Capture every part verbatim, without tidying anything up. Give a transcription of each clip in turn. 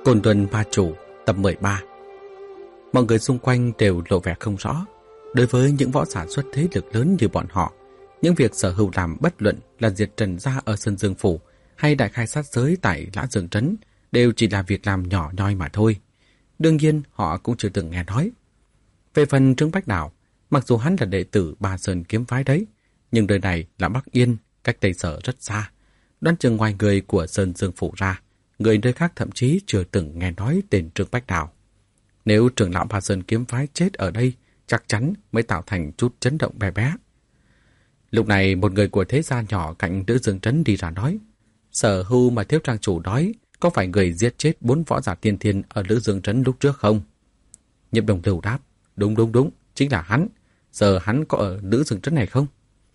Côn Luân Ma Chủ tập mười ba. Mọi người xung quanh đều lộ vẻ không rõ. Đối với những võ giả xuất thế lực lớn như bọn họ, những việc Sở Hưu làm bất luận là diệt Trần gia ở Sơn Dương Phủ hay đại khai sát giới tại Lã Dương Trấn đều chỉ là việc làm nhỏ nhoi mà thôi. Đương nhiên họ cũng chưa từng nghe nói. Về phần Trương Bách Đào, mặc dù hắn là đệ tử Ba Sơn kiếm phái đấy, nhưng đời này là Bắc Yên, cách Tây Sở rất xa. Đoán chừng ngoài người của Sơn Dương Phủ ra, người nơi khác thậm chí chưa từng nghe nói tên Trương Bách Đào. Nếu trưởng lão Ba Sơn kiếm phái chết ở đây, chắc chắn mới tạo thành chút chấn động bé bé. Lúc này một người của thế gia nhỏ cạnh Lữ Dương Trấn đi ra nói, Sở Hưu mà Thiếu trang chủ nói có phải người giết chết bốn võ giả tiên thiên ở Lữ Dương Trấn lúc trước không? Nhiếp Đồng Lưu đáp, đúng đúng đúng, chính là hắn. Giờ hắn có ở Lữ Dương Trấn này không?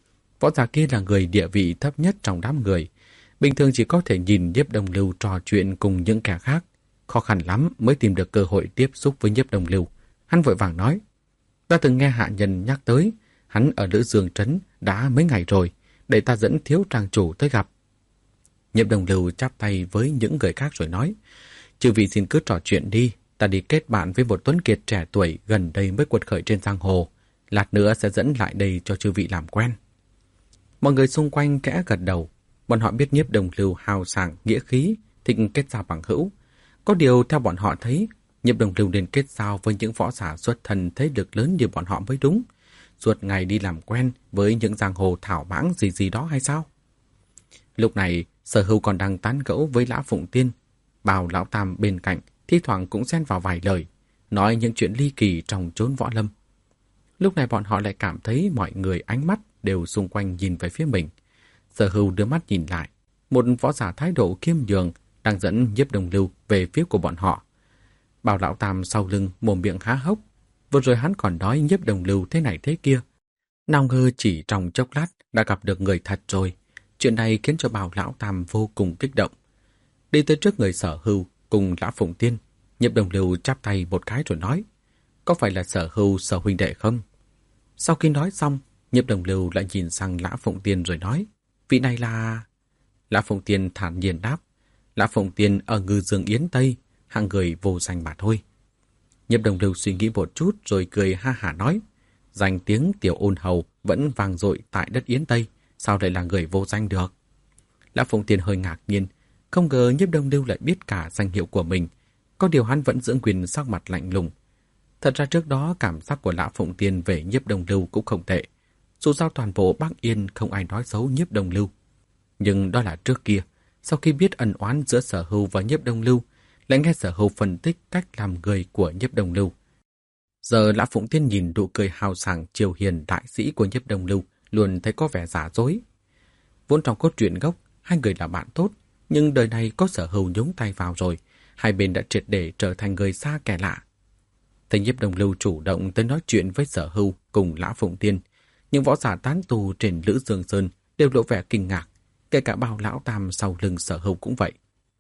Võ giả kia là người địa vị thấp nhất trong đám người, bình thường chỉ có thể nhìn Nhiếp Đồng Lưu trò chuyện cùng những kẻ khác, khó khăn lắm mới tìm được cơ hội tiếp xúc với Nhiếp Đồng Lưu. Hắn vội vàng nói, ta từng nghe hạ nhân nhắc tới, hắn ở Lữ Dương Trấn đã mấy ngày rồi, để ta dẫn Thiếu trang chủ tới gặp. Nhiếp Đồng Lưu chắp tay với những người khác rồi nói, chư vị xin cứ trò chuyện đi, ta đi kết bạn với một tuấn kiệt trẻ tuổi gần đây mới quật khởi trên giang hồ, lát nữa sẽ dẫn lại đây cho chư vị làm quen. Mọi người xung quanh kẽ gật đầu, bọn họ biết Nhiếp Đồng Lưu hào sảng nghĩa khí, thích kết giao bằng hữu. Có điều theo bọn họ thấy, Nhiếp Đồng Lưu nên kết giao với những võ giả xuất thân thế lực lớn như bọn họ mới đúng. Suốt ngày đi làm quen với những giang hồ thảo mãng gì gì đó hay sao? Lúc này, Sở Hưu còn đang tán gẫu với Lã Phụng Tiên. Bào Lão Tam bên cạnh thi thoảng cũng xen vào vài lời, nói những chuyện ly kỳ trong chốn võ lâm. Lúc này bọn họ lại cảm thấy mọi người ánh mắt đều xung quanh nhìn về phía mình. Sở Hưu đưa mắt nhìn lại, một võ giả thái độ khiêm nhường đang dẫn Nhiếp Đồng Lưu về phía của bọn họ. Bào Lão Tam sau lưng mồm miệng há hốc, vừa rồi hắn còn nói Nhiếp Đồng Lưu thế này thế kia. Nào ngờ chỉ trong chốc lát đã gặp được người thật rồi. Chuyện này khiến cho Bào Lão Tam vô cùng kích động. Đi tới trước người Sở Hưu cùng Lã Phụng Tiên, Nhiếp Đồng Lưu chắp tay một cái rồi nói, có phải là Sở Hưu Sở huynh đệ không? Sau khi nói xong, Nhiếp Đồng Lưu lại nhìn sang Lã Phụng Tiên rồi nói, vị này là... Lã Phụng Tiên thản nhiên đáp, Lã Phụng Tiên ở Ngư Dương Yến Tây, hạng người vô danh mà thôi. Nhiếp Đồng Lưu suy nghĩ một chút rồi cười ha hả nói, danh tiếng Tiểu Ôn Hầu vẫn vang dội tại đất Yến Tây, sao lại là người vô danh được? Lã Phụng Tiên hơi ngạc nhiên, không ngờ Nhiếp Đồng Lưu lại biết cả danh hiệu của mình, có điều hắn vẫn giữ quyền sắc mặt lạnh lùng. Thật ra trước đó cảm giác của Lã Phụng Tiên về Nhiếp Đồng Lưu cũng không tệ, dù sao toàn bộ Bắc Yên không ai nói xấu Nhiếp Đồng Lưu. Nhưng đó là trước kia, sau khi biết ân oán giữa Sở Hưu và Nhiếp Đồng Lưu, lại nghe Sở Hưu phân tích cách làm người của Nhiếp Đồng Lưu. Giờ Lã Phụng Tiên nhìn nụ cười hào sảng triều hiền đại sĩ của Nhiếp Đồng Lưu, luôn thấy có vẻ giả dối. Vốn trong cốt truyện gốc, hai người là bạn tốt, nhưng đời này có Sở Hưu nhúng tay vào rồi, hai bên đã triệt để trở thành người xa kẻ lạ. Thấy Nhiếp Đồng Lưu chủ động tới nói chuyện với Sở Hưu cùng Lã Phụng Tiên, những võ giả tán tu trên Lữ Dương Sơn đều lộ vẻ kinh ngạc, kể cả Bào Lão Tam sau lưng Sở Hưu cũng vậy.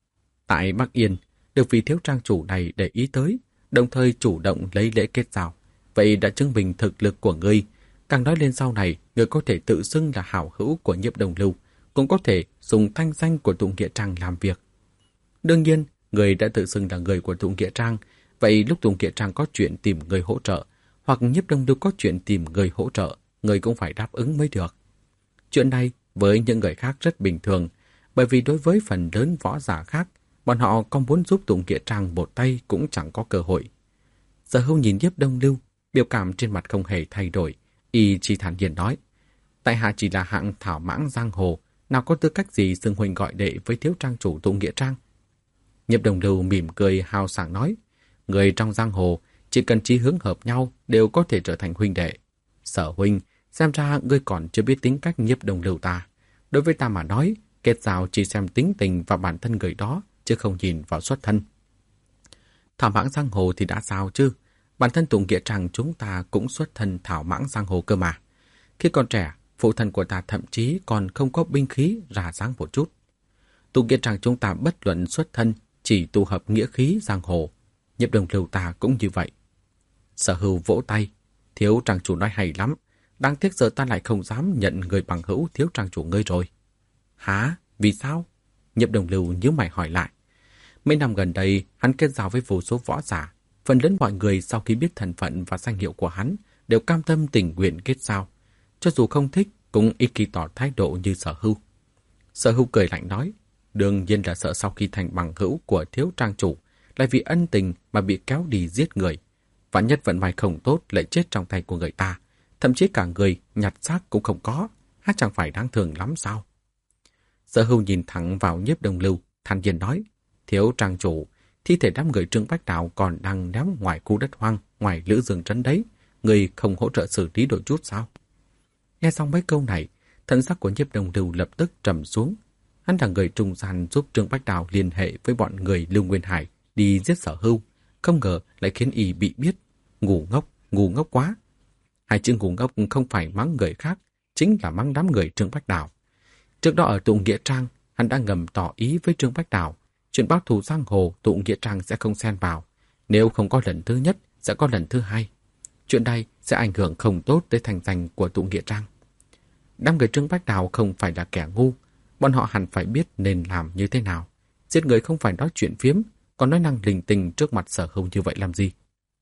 Tại Bắc Yên, được vị thiếu trang chủ này để ý tới, đồng thời chủ động lấy lễ kết giao, vậy đã chứng minh thực lực của ngươi. Càng nói lên sau này, ngươi có thể tự xưng là hảo hữu của Nhiếp Đồng Lưu, cũng có thể dùng thanh danh của Tụng Nghĩa Trang làm việc. Đương nhiên, ngươi đã tự xưng là người của Tụng Nghĩa Trang, vậy lúc Tụng Nghĩa Trang có chuyện tìm người hỗ trợ, hoặc Nhiếp Đồng Lưu có chuyện tìm người hỗ trợ, ngươi cũng phải đáp ứng mới được. Chuyện này với những người khác rất bình thường, bởi vì đối với phần lớn võ giả khác, bọn họ có muốn giúp Tụng Nghĩa Trang một tay cũng chẳng có cơ hội. Sở Hưu nhìn Nhiếp Đồng Lưu, biểu cảm trên mặt không hề thay đổi, y chỉ thản nhiên nói, tại hạ chỉ là hạng thảo mãng giang hồ, nào có tư cách gì xưng huynh gọi đệ với thiếu trang chủ Tụng Nghĩa Trang. Nhiếp Đồng Lưu mỉm cười hào sảng nói, người trong giang hồ chỉ cần chí hướng hợp nhau đều có thể trở thành huynh đệ. Sở huynh, xem ra ngươi còn chưa biết tính cách Nhiếp Đồng Lưu ta. Đối với ta mà nói, kết giao chỉ xem tính tình và bản thân người đó, chứ không nhìn vào xuất thân. Thảo mãng giang hồ thì đã sao chứ? Bản thân Tụng Nghĩa Trang chúng ta cũng xuất thân thảo mãng giang hồ cơ mà. Khi còn trẻ, phụ thân của ta thậm chí còn không có binh khí ra dáng một chút. Tụng Nghĩa Trang chúng ta bất luận xuất thân, chỉ tụ hợp nghĩa khí giang hồ. Nhiếp Đồng Lưu ta cũng như vậy. Sở Hưu vỗ tay, thiếu trang chủ nói hay lắm, đáng tiếc giờ ta lại không dám nhận người bằng hữu thiếu trang chủ ngươi rồi. Hả? Vì sao? Nhiếp Đồng Lưu nhíu mày hỏi lại. Mấy năm gần đây, hắn kết giao với vô số võ giả. Phần lớn mọi người sau khi biết thân phận và danh hiệu của hắn đều cam tâm tình nguyện kết giao. Cho dù không thích, cũng ít khi tỏ thái độ như Sở Hưu. Sở Hưu cười lạnh nói, đương nhiên là sợ sau khi thành bằng hữu của thiếu trang chủ, lại vì ân tình mà bị kéo đi giết người. Vạn nhất vận may không tốt lại chết trong tay của người ta. Thậm chí cả người nhặt xác cũng không có. Hát chẳng phải đáng thương lắm sao? Sở Hưu nhìn thẳng vào Nhiếp Đông Lưu, thản nhiên nói, thiếu trang chủ, thi thể đám người Trương Bách Đạo còn đang ném ngoài khu đất hoang, ngoài Lữ Dương trấn đấy. Người không hỗ trợ xử lý đôi chút sao? Nghe xong mấy câu này, thân sắc của Nhiếp Đông Lưu lập tức trầm xuống. Hắn là người trung gian giúp Trương Bách Đạo liên hệ với bọn người Lưu Nguyên Hải đi giết Sở Hưu, không ngờ lại khiến y bị biết. Ngu ngốc, ngu ngốc quá. Hai chữ ngu ngốc không phải mắng người khác, chính là mắng đám người Trương Bách Đạo. Trước đó ở tụ Nghĩa Trang, hắn đã ngầm tỏ ý với Trương Bách Đạo, chuyện báo thù giang hồ tụ Nghĩa Trang sẽ không xen vào. Nếu không có lần thứ nhất, sẽ có lần thứ hai. Chuyện này sẽ ảnh hưởng không tốt tới thành danh của tụ Nghĩa Trang. Đám người Trương Bách Đạo không phải là kẻ ngu, bọn họ hẳn phải biết nên làm như thế nào. Giết người không phải nói chuyện phiếm, còn nói năng linh tinh trước mặt Sở Hưu như vậy làm gì?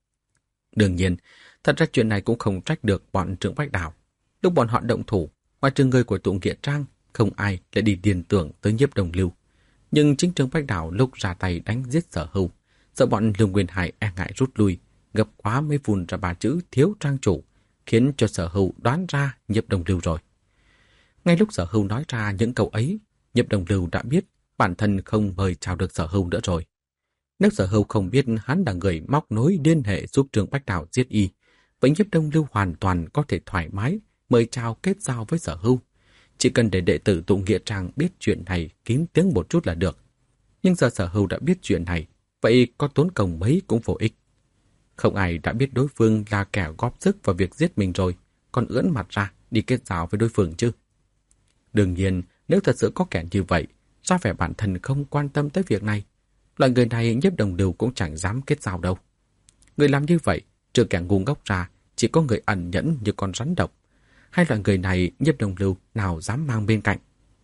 Đương nhiên, thật ra chuyện này cũng không trách được bọn Trương Bách Đạo. Lúc bọn họ động thủ, ngoài trừ người của tụ Nghĩa Trang, không ai lại đi điền tưởng tới Nhiếp Đông Lưu. Nhưng chính Trương Bách Đạo lúc ra tay đánh giết Sở Hưu, sợ bọn Lưu Nguyên Hải e ngại rút lui, gấp quá mới phun ra ba chữ thiếu trang chủ, khiến cho Sở Hưu đoán ra Nhiếp Đông Lưu rồi. Ngay lúc Sở Hưu nói ra những câu ấy, Nhiếp Đông Lưu đã biết bản thân không mời chào được Sở Hưu nữa rồi. Nếu Sở Hưu không biết hắn là người móc nối liên hệ giúp Trương Bách Đạo giết y, vậy Nhiếp Đông Lưu hoàn toàn có thể thoải mái mời chào kết giao với Sở Hưu. Chỉ cần để đệ tử tụ Nghĩa Trang biết chuyện này kín tiếng một chút là được. Nhưng giờ Sở Hưu đã biết chuyện này, vậy có tốn công mấy cũng vô ích. Không ai đã biết đối phương là kẻ góp sức vào việc giết mình rồi, còn ưỡn mặt ra đi kết giao với đối phương chứ. Đương nhiên, nếu thật sự có kẻ như vậy, ra vẻ bản thân không quan tâm tới việc này, loại người này Nhiếp Đông Lưu cũng chẳng dám kết giao đâu. Người làm như vậy, trừ kẻ ngu ngốc ra, chỉ có người ẩn nhẫn như con rắn độc. Hai loại người này Nhiếp Đông Lưu nào dám mang bên cạnh.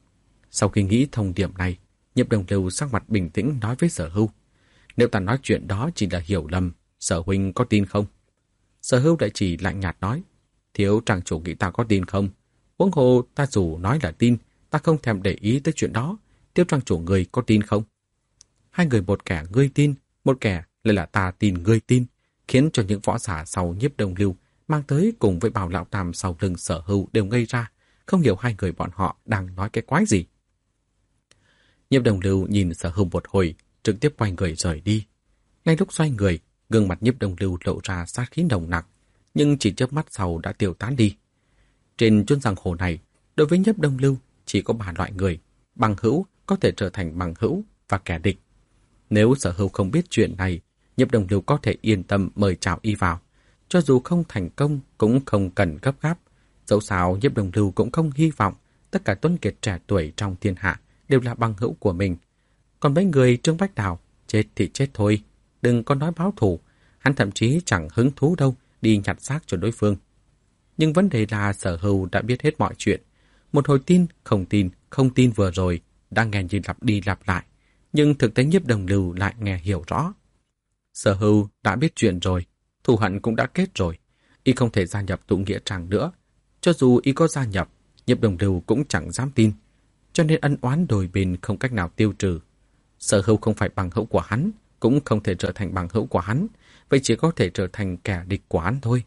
Sau khi nghĩ thông điểm này, Nhiếp Đông Lưu sắc mặt bình tĩnh nói với Sở Hưu, nếu ta nói chuyện đó chỉ là hiểu lầm, Sở huynh có tin không? Sở Hưu lại chỉ lạnh nhạt nói, thiếu trang chủ nghĩ ta có tin không? Huống hồ ta dù nói là tin, ta không thèm để ý tới chuyện đó, thiếu trang chủ người có tin không? Hai người một kẻ ngươi tin, một kẻ lại là ta tin ngươi tin, khiến cho những võ giả sau Nhiếp Đông Lưu mang tới cùng với Bảo Lão Tam sau lưng Sở Hưu đều ngây ra, không hiểu hai người bọn họ đang nói cái quái gì. Nhiếp Đông Lưu nhìn Sở Hưu một hồi, trực tiếp quay người rời đi. Ngay lúc xoay người, gương mặt Nhiếp Đông Lưu lộ ra sát khí nồng nặc, nhưng chỉ chớp mắt sau đã tiêu tán đi. Trên chốn giang hồ này, đối với Nhiếp Đông Lưu chỉ có ba loại người, bằng hữu có thể trở thành bằng hữu và kẻ địch. Nếu Sở Hưu không biết chuyện này, Nhiếp Đông Lưu có thể yên tâm mời chào y vào. Cho dù không thành công cũng không cần gấp gáp. Dẫu sao Nhiếp Đông Lưu cũng không hy vọng tất cả tuấn kiệt trẻ tuổi trong thiên hạ đều là bằng hữu của mình. Còn mấy người Trương Bách Đạo, chết thì chết thôi, đừng có nói báo thù. Hắn thậm chí chẳng hứng thú đâu đi nhặt xác cho đối phương. Nhưng vấn đề là Sở Hưu đã biết hết mọi chuyện. Một hồi tin, không tin, không tin vừa rồi đang nghe như lặp đi lặp lại. Nhưng thực tế Nhiếp Đông Lưu lại nghe hiểu rõ. Sở Hưu đã biết chuyện rồi, thù hận cũng đã kết rồi. Y không thể gia nhập tụ Nghĩa Trang nữa. Cho dù y có gia nhập, Nhiếp Đông Lưu cũng chẳng dám tin. Cho nên ân oán đôi bên không cách nào tiêu trừ. Sở Hưu không phải bằng hữu của hắn, cũng không thể trở thành bằng hữu của hắn, vậy chỉ có thể trở thành kẻ địch của hắn thôi.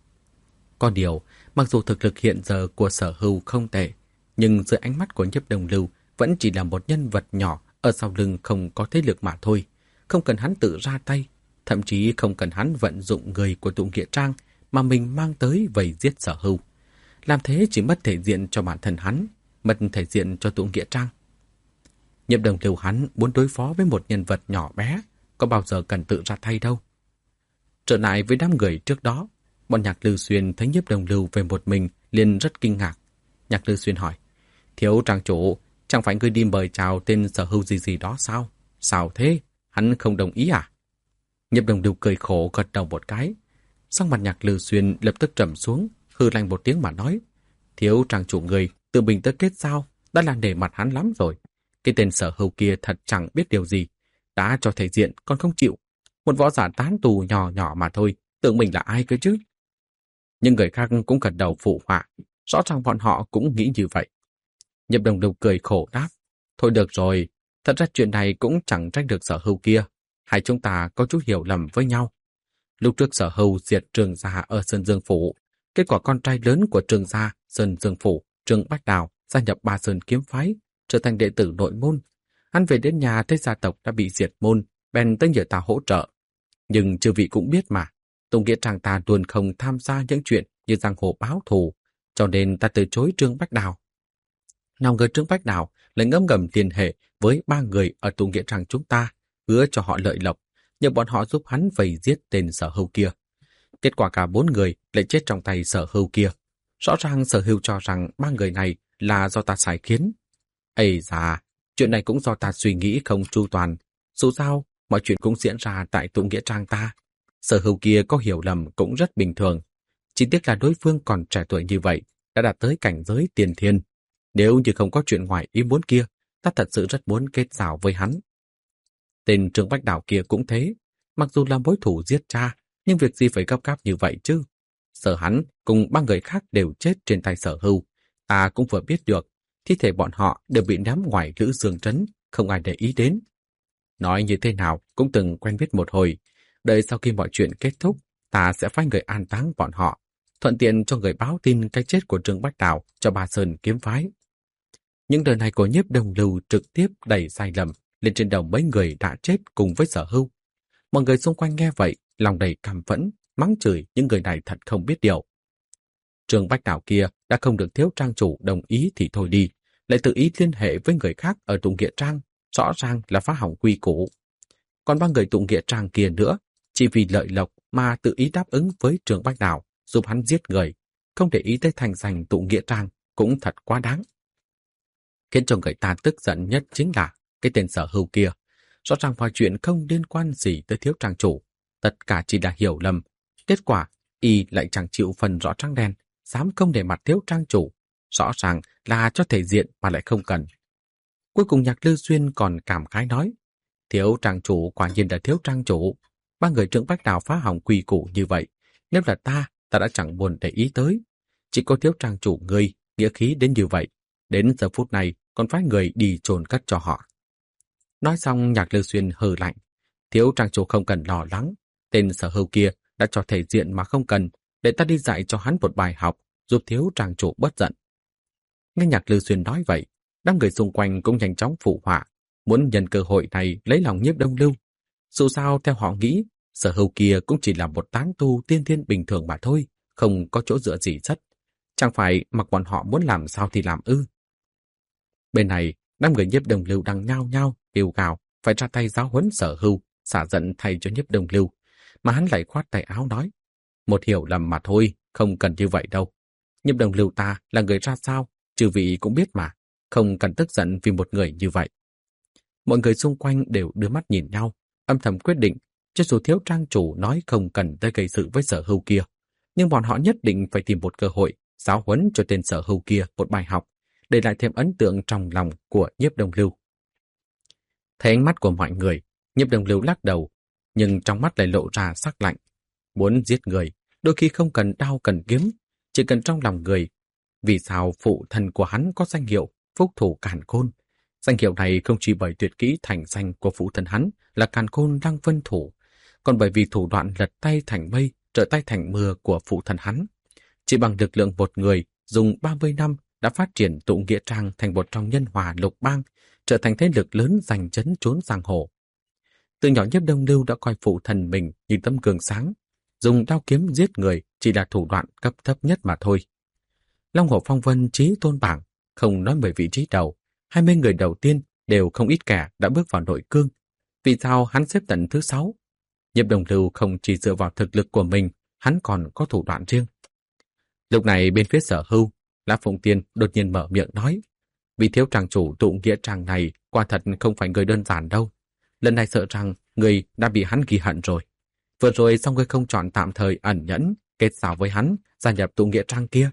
Có điều, mặc dù thực lực hiện giờ của Sở Hưu không tệ, nhưng dưới ánh mắt của Nhiếp Đông Lưu vẫn chỉ là một nhân vật nhỏ ở sau lưng không có thế lực mà thôi. Không cần hắn tự ra tay, thậm chí không cần hắn vận dụng người của tụ Nghĩa Trang mà mình mang tới vây giết Sở Hưu. Làm thế chỉ mất thể diện cho bản thân hắn, mất thể diện cho tụ Nghĩa Trang. Nhiếp Đông Lưu hắn muốn đối phó với một nhân vật nhỏ bé, có bao giờ cần tự ra tay đâu. Trở lại với đám người trước đó, bọn Nhạc Lư Xuyên thấy Nhiếp Đông Lưu về một mình liền rất kinh ngạc. Nhạc Lư Xuyên hỏi, thiếu trang chủ, chẳng phải ngươi đi mời chào tên Sở Hưu gì gì đó sao? Sao thế? Hắn không đồng ý à? Nhiếp Đông Lưu cười khổ gật đầu một cái. Sắc mặt Nhạc Lư Xuyên lập tức trầm xuống, hừ lạnh một tiếng mà nói, thiếu trang chủ người tự mình tới kết giao đã là nể mặt hắn lắm rồi. Cái tên Sở Hưu kia thật chẳng biết điều gì. đã cho thể diện còn không chịu. Một võ giả tán tù nhỏ nhỏ mà thôi, tưởng mình là ai cơ chứ? Nhưng người khác cũng gật đầu phụ họa, rõ ràng bọn họ cũng nghĩ như vậy. Nhiếp Đồng Lưu cười khổ đáp, thôi được rồi, thật ra chuyện này cũng chẳng trách được Sở Hưu kia, hai chúng ta có chút hiểu lầm với nhau. Lúc trước Sở Hưu diệt Trường gia ở Sơn Dương Phủ, kết quả con trai lớn của Trường gia Sơn Dương Phủ, Trương Bách Đào, gia nhập Ba Sơn kiếm phái, trở thành đệ tử nội môn. Hắn về đến nhà thấy gia tộc đã bị diệt môn, bèn tới nhờ ta hỗ trợ. Nhưng chư vị cũng biết mà, Tùng Nghĩa Trang ta luôn không tham gia những chuyện như giang hồ báo thù, cho nên ta từ chối Trương Bách Đào. Nào ngờ Trương Bách Đào lại ngấm ngầm liên hệ với ba người ở Tùng Nghĩa Trang chúng ta, hứa cho họ lợi lộc, nhờ bọn họ giúp hắn vây giết tên Sở Hưu kia. Kết quả cả bốn người lại chết trong tay Sở Hưu kia. Rõ ràng Sở Hưu cho rằng ba người này là do ta sai khiến. Ây da, chuyện này cũng do ta suy nghĩ không chu toàn. Dù sao, mọi chuyện cũng diễn ra tại Tùng Nghĩa Trang ta. Sở Hưu kia có hiểu lầm cũng rất bình thường. Chỉ tiếc là đối phương còn trẻ tuổi như vậy, đã đạt tới cảnh giới tiền thiên. Nếu như không có chuyện ngoài ý muốn kia, ta thật sự rất muốn kết giao với hắn. Tên Trương Bách Đào kia cũng thế. Mặc dù là mối thủ giết cha, nhưng việc gì phải gấp gáp như vậy chứ? Sở hắn cùng ba người khác đều chết trên tay Sở Hưu. Ta cũng vừa biết được, thi thể bọn họ đều bị ném ngoài Lữ Dương Trấn, không ai để ý đến. Nói như thế nào cũng từng quen biết một hồi. Đợi sau khi mọi chuyện kết thúc, ta sẽ phái người an táng bọn họ, thuận tiện cho người báo tin cái chết của Trương Bách Đào cho Ba Sơn kiếm phái. Những lời này của Nhiếp Đồng Lưu trực tiếp đẩy sai lầm lên trên đầu mấy người đã chết cùng với Sở Hưu. Mọi người xung quanh nghe vậy, lòng đầy căm phẫn, mắng chửi những người này thật không biết điều. Trương Bách Đào kia đã không được Thiếu Trang chủ đồng ý thì thôi đi, lại tự ý liên hệ với người khác ở Tùng Nghĩa Trang, rõ ràng là phá hỏng quy củ. Còn ba người Tùng Nghĩa Trang kia nữa, chỉ vì lợi lộc mà tự ý đáp ứng với Trương Bách Đào giúp hắn giết người, không để ý tới thành danh Tùng Nghĩa Trang cũng thật quá đáng. Khiến cho người ta tức giận nhất chính là cái tên Sở Hưu kia. Rõ ràng mọi chuyện không liên quan gì tới Thiếu Trang chủ, tất cả chỉ là hiểu lầm. Kết quả, y lại chẳng chịu phần rõ trắng đen, dám không để mặt Thiếu Trang chủ, rõ ràng là cho thể diện mà lại không cần. Cuối cùng Nhạc Lư Xuyên còn cảm khái nói, Thiếu Trang chủ quả nhiên là Thiếu Trang chủ, ba người Trương Bách Đào phá hỏng quy củ như vậy, nếu là ta, ta đã chẳng buồn để ý tới. Chỉ có Thiếu Trang chủ ngươi nghĩa khí đến như vậy, đến giờ phút này còn phái người đi chôn cất cho họ. Nói xong Nhạc Lư Xuyên hừ lạnh, Thiếu Trang chủ không cần lo lắng, tên Sở Hưu kia đã cho thể diện mà không cần, để ta đi dạy cho hắn một bài học, giúp Thiếu Trang chủ bớt giận. Nghe Nhạc Lư Xuyên nói vậy, đám người xung quanh cũng nhanh chóng phụ họa, muốn nhân cơ hội này lấy lòng Nhiếp Đông Lưu. Dù sao theo họ nghĩ, Sở Hưu kia cũng chỉ là một tán tu tiên thiên bình thường mà thôi, không có chỗ dựa gì rất. Chẳng phải mặc bọn họ muốn làm sao thì làm ư. Bên này, đám người Nhiếp Đông Lưu đang nhao nhao, kêu gào, phải ra tay giáo huấn Sở Hưu, xả giận thay cho Nhiếp Đông Lưu. Mà hắn lại khoát tay áo nói, một hiểu lầm mà thôi, không cần như vậy đâu. Nhiếp Đông Lưu ta là người ra sao, chư vị cũng biết mà, không cần tức giận vì một người như vậy. Mọi người xung quanh đều đưa mắt nhìn nhau, âm thầm quyết định, cho dù Thiếu Trang chủ nói không cần tới gây sự với Sở Hưu kia, nhưng bọn họ nhất định phải tìm một cơ hội giáo huấn cho tên Sở Hưu kia một bài học, để lại thêm ấn tượng trong lòng của Nhiếp Đông Lưu. Thấy ánh mắt của mọi người, Nhiếp Đông Lưu lắc đầu, nhưng trong mắt lại lộ ra sắc lạnh. Muốn giết người, đôi khi không cần đao cần kiếm, chỉ cần trong lòng người. Vì sao phụ thân của hắn có danh hiệu Phúc Thủ Càn Khôn? Danh hiệu này không chỉ bởi tuyệt kỹ thành danh của phụ thân hắn là Càn Khôn Lăng Vân Thủ, còn bởi vì thủ đoạn lật tay thành mây, trở tay thành mưa của phụ thân hắn. Chỉ bằng lực lượng một người dùng ba mươi năm đã phát triển Tụ Nghĩa Trang thành một trong nhân hòa lục bang, trở thành thế lực lớn giành chấn trốn giang hồ. Từ nhỏ Nhiếp Đông Lưu đã coi phụ thân mình như tấm gương sáng, dùng đao kiếm giết người chỉ là thủ đoạn cấp thấp nhất mà thôi. Long Hổ Phong Vân chí tôn bảng, không nói về vị trí đầu, hai mươi người đầu tiên đều không ít kẻ đã bước vào nội cương. Vì sao hắn xếp tận thứ sáu? Nhiếp Đông Lưu không chỉ dựa vào thực lực của mình, hắn còn có thủ đoạn riêng. Lúc này bên phía Sở Hưu, Lã Phụng Tiên đột nhiên mở miệng nói, vị Thiếu Trang chủ Tụ Nghĩa Trang này quả thật không phải người đơn giản đâu. Lần này sợ rằng người đã bị hắn ghi hận rồi. Vừa rồi xong người không chọn tạm thời ẩn nhẫn, kết giao với hắn, gia nhập Tụ Nghĩa Trang kia.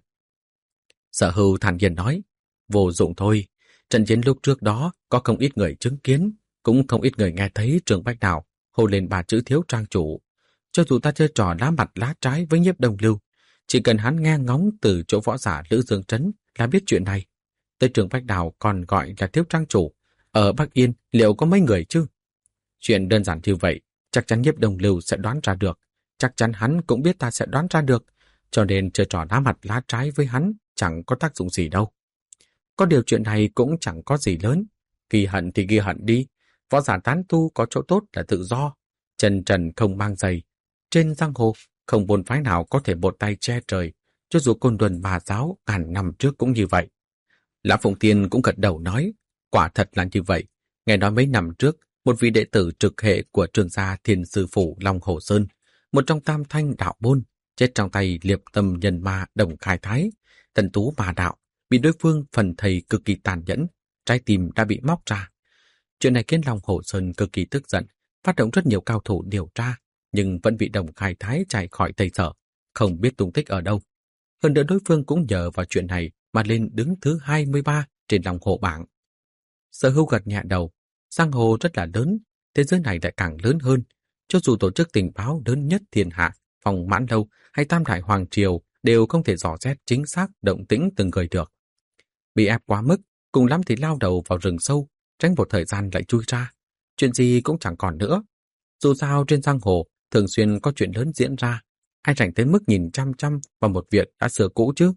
Sở Hưu thản nhiên nói, vô dụng thôi, trận chiến lúc trước đó có không ít người chứng kiến, Cũng không ít người nghe thấy Trương Bách Đào hô lên ba chữ thiếu trang chủ. Cho dù ta chơi trò lá mặt lá trái với Nhiếp Đông Lưu, chỉ cần hắn nghe ngóng từ chỗ võ giả Lữ Dương Trấn là biết chuyện này. Tới Trương Bách Đào còn gọi là thiếu trang chủ, ở Bắc Yên liệu có mấy người chứ? Chuyện đơn giản như vậy, chắc chắn Nhiếp Đông Lưu sẽ đoán ra được, chắc chắn hắn cũng biết ta sẽ đoán ra được, cho nên chơi trò lá mặt lá trái với hắn chẳng có tác dụng gì đâu. Có điều chuyện này cũng chẳng có gì lớn, ghi hận thì ghi hận đi, võ giả tán tu có chỗ tốt là tự do, chân trần không mang giày. Trên giang hồ, không môn phái nào có thể một tay che trời, cho dù Côn Luân Bà Giáo ngàn năm trước cũng như vậy. Lã Phụng Tiên cũng gật đầu nói, quả thật là như vậy. Nghe nói mấy năm trước, một vị đệ tử trực hệ của Trường gia Thiên Sư Phủ Long Hồ Sơn, một trong tam thanh đạo môn, chết trong tay liệp tâm nhân ma Đồng Khai Thái, thần tú ma đạo, bị đối phương phần thầy cực kỳ tàn nhẫn, trái tim đã bị móc ra. Chuyện này khiến Long Hồ Sơn cực kỳ tức giận, phát động rất nhiều cao thủ điều tra, nhưng vẫn bị Đồng Khai Thái chạy khỏi Tây Sở, không biết tung tích ở đâu. Hơn nữa đối phương cũng nhờ vào chuyện này mà lên đứng thứ hai mươi ba trên Long Hồ bảng. Sở Hưu gật nhẹ đầu, giang hồ rất là lớn, thế giới này lại càng lớn hơn. Cho dù tổ chức tình báo lớn nhất thiên hạ, Phòng Mãn Lâu hay Tam Đại Hoàng Triều đều không thể dò xét chính xác động tĩnh từng người được. Bị ép quá mức, cùng lắm thì lao đầu vào rừng sâu, tránh một thời gian lại chui ra. Chuyện gì cũng chẳng còn nữa. Dù sao trên giang hồ thường xuyên có chuyện lớn diễn ra, ai rảnh tới mức nhìn chăm chăm vào một việc đã xưa cũ chứ.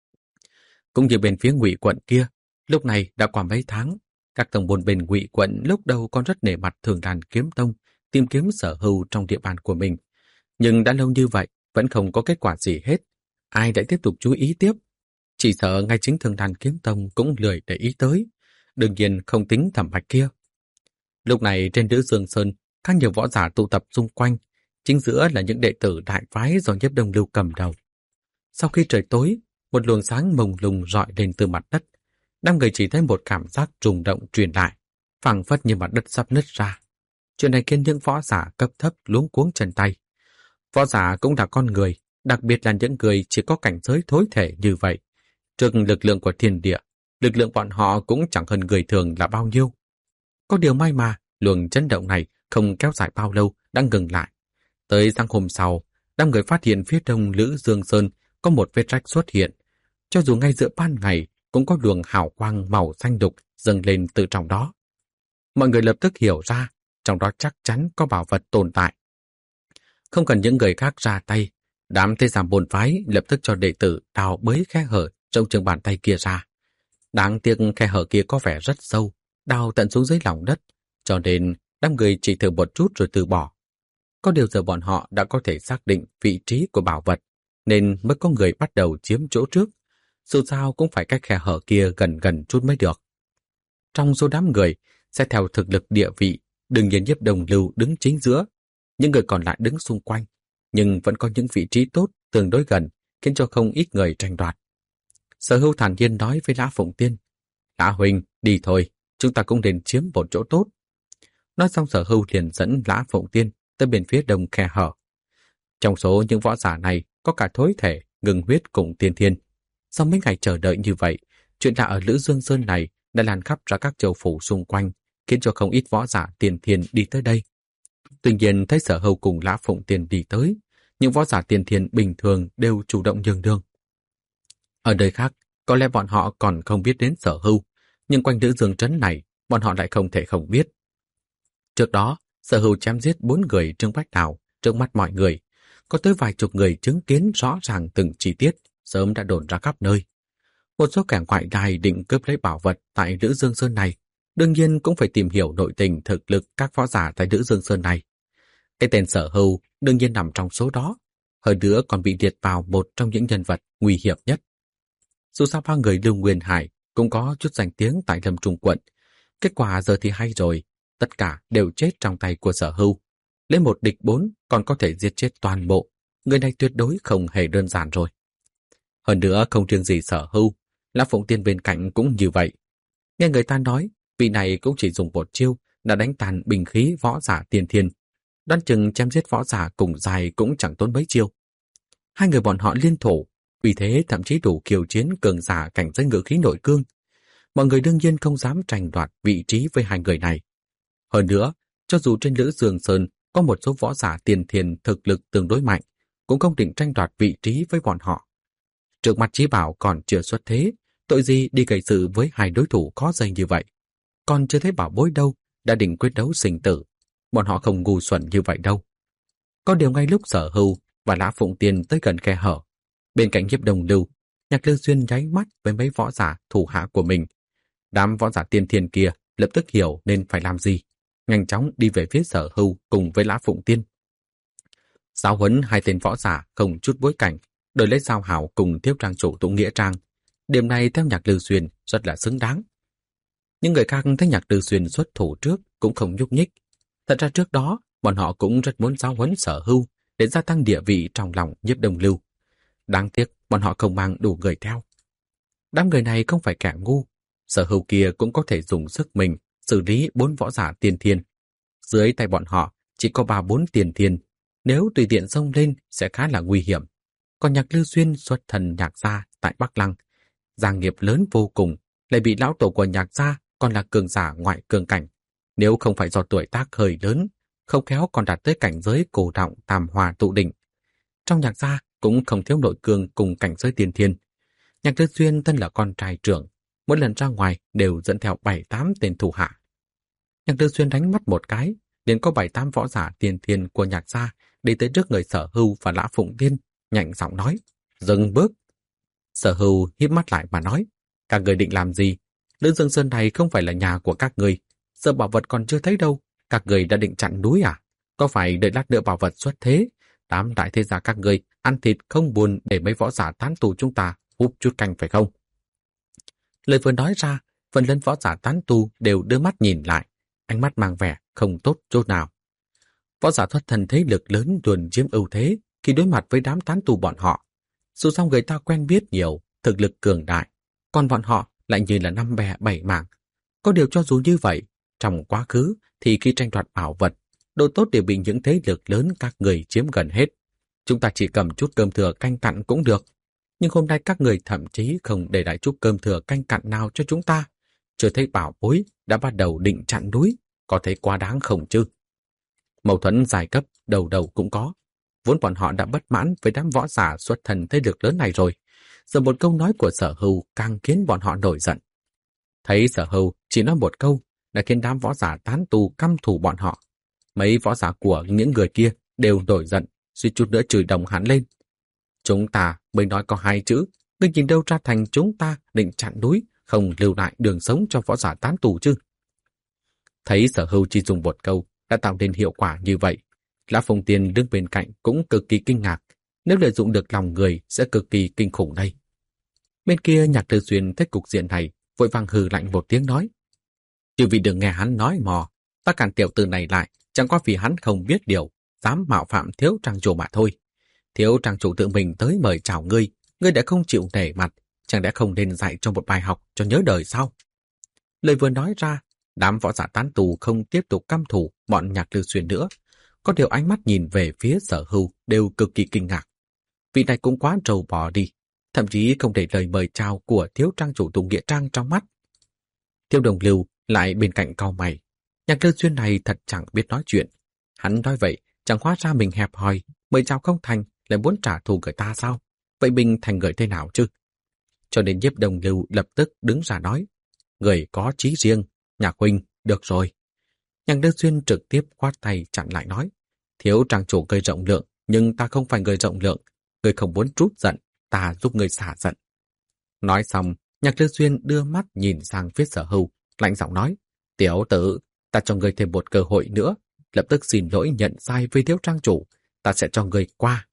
Cũng như bên phía Ngụy quận kia, lúc này đã qua mấy tháng, các tổng môn bên Ngụy quận lúc đầu còn rất nể mặt Thường Đàn Kiếm Tông tìm kiếm Sở Hưu trong địa bàn của mình, nhưng đã lâu như vậy vẫn không có kết quả gì hết. Ai đã tiếp tục chú ý tiếp? Chỉ sợ ngay chính Thường Đàn Kiếm Tông cũng lười để ý tới, đương nhiên không tính Thẩm Bạch kia. Lúc này trên Lữ Dương Sơn, các nhiều võ giả tụ tập xung quanh, chính giữa là những đệ tử đại phái do Nhiếp Đông Lưu cầm đầu. Sau khi trời tối, một luồng sáng mông lung rọi lên từ mặt đất, đám người chỉ thấy một cảm giác rung động truyền lại, phảng phất như mặt đất sắp nứt ra. Chuyện này khiến những võ giả cấp thấp luống cuống chân tay. Võ giả cũng là con người, đặc biệt là những người chỉ có cảnh giới thối thể như vậy. Trước lực lượng của thiên địa, lực lượng bọn họ cũng chẳng hơn người thường là bao nhiêu. Có điều may mà, luồng chấn động này không kéo dài bao lâu đã ngừng lại. Tới sáng hôm sau, đám người phát hiện phía đông Lữ Dương Sơn có một vết rách xuất hiện. Cho dù ngay giữa ban ngày, cũng có luồng hào quang màu xanh đục dâng lên từ trong đó. Mọi người lập tức hiểu ra, trong đó chắc chắn có bảo vật tồn tại. Không cần những người khác ra tay, đám thế giả môn phái lập tức cho đệ tử đào bới khe hở trong trường bàn tay kia ra. Đáng tiếc khe hở kia có vẻ rất sâu, đào tận xuống dưới lòng đất, cho nên đám người chỉ thử một chút rồi từ bỏ. Có điều giờ bọn họ đã có thể xác định vị trí của bảo vật, nên mới có người bắt đầu chiếm chỗ trước. Dù sao cũng phải cách khe hở kia gần gần chút mới được. Trong số đám người, sẽ theo thực lực địa vị, đương nhiên Nhiếp Đông Lưu đứng chính giữa, những người còn lại đứng xung quanh, nhưng vẫn có những vị trí tốt tương đối gần, khiến cho không ít người tranh đoạt. Sở Hưu thản nhiên nói với Lã Phụng Tiên, Lã huynh, đi thôi, chúng ta cũng nên chiếm một chỗ tốt. Nói xong Sở Hưu liền dẫn Lã Phụng Tiên tới bên phía đông khe hở. Trong số những võ giả này có cả thối thể, ngừng huyết cùng tiên thiên. Sau mấy ngày chờ đợi như vậy, chuyện lạ ở Lữ Dương Sơn này đã lan khắp ra các châu phủ xung quanh, khiến cho không ít võ giả tiên thiên đi tới đây. Tuy nhiên thấy Sở Hưu cùng Lã Phụng Tiên đi tới, những võ giả tiên thiên bình thường đều chủ động nhường đường. Ở nơi khác, có lẽ bọn họ còn không biết đến Sở Hưu, nhưng quanh Lữ Dương trấn này, bọn họ lại không thể không biết. Trước đó, Sở Hưu chém giết bốn người Trương Bách Đào trước mắt mọi người, có tới vài chục người chứng kiến rõ ràng từng chi tiết, sớm đã đồn ra khắp nơi. Một số kẻ ngoại đài định cướp lấy bảo vật tại Lữ Dương Sơn này, đương nhiên cũng phải tìm hiểu nội tình thực lực các võ giả tại Lữ Dương Sơn này. Cái tên Sở Hưu đương nhiên nằm trong số đó, hơn nữa còn bị liệt vào một trong những nhân vật nguy hiểm nhất. Dù sao ba người Lưu Nguyên Hải cũng có chút danh tiếng tại Lâm Trung quận, kết quả giờ thì hay rồi, tất cả đều chết trong tay của Sở Hưu. Lấy một địch bốn còn có thể giết chết toàn bộ, người này tuyệt đối không hề đơn giản rồi. Hơn nữa không riêng gì Sở Hưu, Lã Phụng Tiên bên cạnh cũng như vậy. Nghe người ta nói, vị này cũng chỉ dùng một chiêu đã đánh tàn bình khí võ giả tiên thiên. Đoán chừng chém giết võ giả cùng dài cũng chẳng tốn mấy chiêu. Hai người bọn họ liên thủ, vì thế thậm chí đủ kiều chiến cường giả cảnh giới ngự khí nội cương. Mọi người đương nhiên không dám tranh đoạt vị trí với hai người này. Hơn nữa, cho dù trên Lữ Dương Sơn có một số võ giả tiền thiền thực lực tương đối mạnh, cũng không định tranh đoạt vị trí với bọn họ. Trước mặt Chí Bảo còn chưa xuất thế, tội gì đi gây sự với hai đối thủ khó dây như vậy. Còn chưa thấy bảo bối đâu, đã định quyết đấu sinh tử. Bọn họ không ngu xuẩn như vậy đâu. Có điều ngay lúc Sở Hưu và Lã Phụng Tiên tới gần khe hở, bên cạnh Nhiếp Đồng Lưu, Nhạc Lư Xuyên nháy mắt với mấy võ giả thủ hạ của mình. Đám võ giả tiên thiên kia lập tức hiểu nên phải làm gì, nhanh chóng đi về phía Sở Hưu cùng với Lã Phụng Tiên. Giáo huấn hai tên võ giả không chút bối cảnh, đổi lấy giao hảo cùng Thiếu Trang chủ Tụng Nghĩa Trang. Điểm này theo Nhạc Lư Xuyên rất là xứng đáng. Những người khác thấy Nhạc Lư Xuyên xuất thủ trước cũng không nhúc nhích. Thật ra trước đó, bọn họ cũng rất muốn giáo huấn Sở Hưu để gia tăng địa vị trong lòng Nhiếp Đồng Lưu. Đáng tiếc, bọn họ không mang đủ người theo. Đám người này không phải kẻ ngu. Sở Hưu kia cũng có thể dùng sức mình xử lý bốn võ giả tiên thiên. Dưới tay bọn họ chỉ có ba bốn tiền thiên. Nếu tùy tiện xông lên sẽ khá là nguy hiểm. Còn Nhạc Lư Xuyên xuất thần Nhạc gia tại Bắc Lăng, gia nghiệp lớn vô cùng, lại bị lão tổ của Nhạc gia còn là cường giả ngoại cường cảnh. Nếu không phải do tuổi tác hơi lớn, không khéo còn đạt tới cảnh giới cổ động tam hòa tụ đỉnh. Trong Nhạc gia cũng không thiếu nội cường cùng cảnh giới tiên thiên. Nhạc Lư Xuyên thân là con trai trưởng, mỗi lần ra ngoài đều dẫn theo bảy tám tên thủ hạ. Nhạc Lư Xuyên đánh mắt một cái, liền có bảy tám võ giả tiên thiên của Nhạc gia đi tới trước người Sở Hưu và Lã Phụng Tiên, nhạnh giọng nói: "Dừng bước." Sở Hưu híp mắt lại mà nói: "Các người định làm gì? Lữ Dương Sơn này không phải là nhà của các người, giờ bảo vật còn chưa thấy đâu, các người đã định chặn núi à? Có phải đợi lát nữa bảo vật xuất thế, đám đại thế gia các người ăn thịt không buồn để mấy võ giả tán tu chúng ta húp chút canh phải không?" Lời vừa nói ra, phần lớn võ giả tán tu đều đưa mắt nhìn lại, ánh mắt mang vẻ không tốt chút nào. Võ giả thoát thần thế lực lớn luôn chiếm ưu thế khi đối mặt với đám tán tu bọn họ. Dù sao người ta quen biết nhiều, thực lực cường đại, còn bọn họ lại như là năm bè bảy mảng. Có điều cho dù như vậy, trong quá khứ thì khi tranh đoạt bảo vật, độ tốt đều bị những thế lực lớn các người chiếm gần hết. Chúng ta chỉ cầm chút cơm thừa canh cặn cũng được. Nhưng hôm nay các người thậm chí không để lại chút cơm thừa canh cặn nào cho chúng ta. Chưa thấy bảo bối đã bắt đầu định chặn núi, có thấy quá đáng không chứ? Mâu thuẫn giai cấp đầu đầu cũng có. Vốn bọn họ đã bất mãn với đám võ giả xuất thần thế lực lớn này rồi. Giờ một câu nói của Sở Hưu càng khiến bọn họ nổi giận. Thấy Sở Hưu chỉ nói một câu đã khiến đám võ giả tán tu căm thù bọn họ. Mấy võ giả của những người kia đều nổi giận, suýt chút nữa chửi đồng hắn lên. Chúng ta mới nói có hai chữ, ngươi nhìn đâu ra thành chúng ta định chặn núi, không lưu lại đường sống cho võ giả tán tù chứ? Thấy Sở Hưu chỉ dùng một câu đã tạo nên hiệu quả như vậy, Lã Phụng Tiên đứng bên cạnh cũng cực kỳ kinh ngạc. Nếu lợi dụng được lòng người sẽ cực kỳ kinh khủng đây. Bên kia Nhạc Lư Xuyên thấy cục diện này, vội vàng hừ lạnh một tiếng nói: "Chư vị đừng nghe hắn nói mò, ta cản tiểu tử này lại chẳng qua vì hắn không biết điều, dám mạo phạm Thiếu Trang chủ mà thôi. Thiếu Trang chủ tự mình tới mời chào ngươi, ngươi đã không chịu nể mặt, chẳng lẽ không nên dạy cho một bài học cho nhớ đời sao?" Lời vừa nói ra, đám võ giả tán tù không tiếp tục căm thù bọn Nhạc Lư Xuyên nữa. Có điều ánh mắt nhìn về phía Sở Hưu đều cực kỳ kinh ngạc. Vị này cũng quá trâu bò đi, thậm chí không để lời mời chào của Thiếu Trang chủ Tụng Nghĩa Trang trong mắt. Thiếu Đồng Lưu lại bên cạnh cau mày. Nhạc Lư Xuyên này thật chẳng biết nói chuyện. Hắn nói vậy chẳng hóa ra mình hẹp hòi, mời chào không thành lại muốn trả thù người ta sao? Vậy mình thành người thế nào chứ? Cho nên Nhiếp Đồng Lưu lập tức đứng ra nói: "Người có chí riêng, Nhạc huynh, được rồi." Nhạc Lư Xuyên trực tiếp khoát tay chặn lại nói: "Thiếu Trang chủ gây rộng lượng, nhưng ta không phải người rộng lượng. Người không muốn trút giận, ta giúp người xả giận." Nói xong, Nhạc Lư Xuyên đưa mắt nhìn sang phía Sở Hưu, lạnh giọng nói: "Tiểu tử, ta cho người thêm một cơ hội nữa, lập tức xin lỗi nhận sai với Thiếu Trang chủ, ta sẽ cho người qua."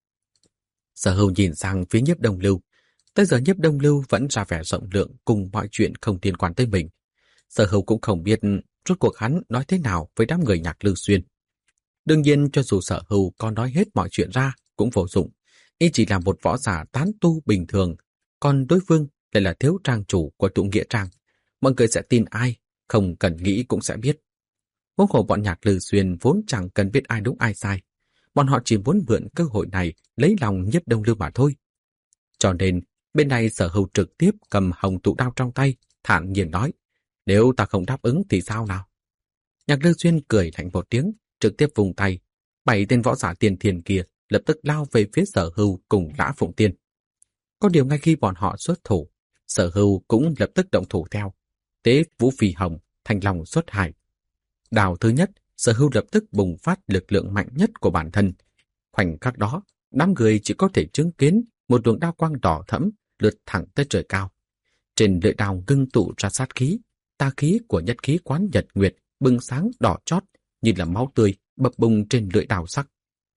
Sở Hưu nhìn sang phía Nhiếp Đồng Lưu. Tới giờ Nhiếp Đồng Lưu vẫn ra vẻ rộng lượng cùng mọi chuyện không liên quan tới mình. Sở Hưu cũng không biết rốt cuộc hắn nói thế nào với đám người Nhạc Lư Xuyên. Đương nhiên cho dù Sở Hưu có nói hết mọi chuyện ra cũng vô dụng, y chỉ là một võ giả tán tu bình thường, còn đối phương lại là Thiếu Trang chủ của Tụng Nghĩa Trang. Mọi người sẽ tin ai, không cần nghĩ cũng sẽ biết. Huống hồ bọn Nhạc Lư Xuyên vốn chẳng cần biết ai đúng ai sai, bọn họ chỉ muốn mượn cơ hội này lấy lòng Nhiếp Đông Lưu mà thôi. Cho nên bên này Sở Hưu trực tiếp cầm hồng tụ đao trong tay, thản nhiên nói: "Nếu ta không đáp ứng thì sao nào?" Nhạc Lư Xuyên cười lạnh một tiếng, trực tiếp vùng tay. Bảy tên võ giả tiên thiên kia lập tức lao về phía Sở Hưu cùng Lã Phụng Tiên. Có điều ngay khi bọn họ xuất thủ, Sở Hưu cũng lập tức động thủ theo. Tế Vũ Phi Hồng, Thanh Long xuất hải. Đào thứ nhất, Sở Hưu lập tức bùng phát lực lượng mạnh nhất của bản thân. Khoảnh khắc đó, đám người chỉ có thể chứng kiến một luồng đao quang đỏ thẫm lướt thẳng tới trời cao. Trên lưỡi đao ngưng tụ ra sát khí, tà khí của nhất khí quán nhật nguyệt bừng sáng đỏ chót như là máu tươi bập bùng trên lưỡi đao sắc.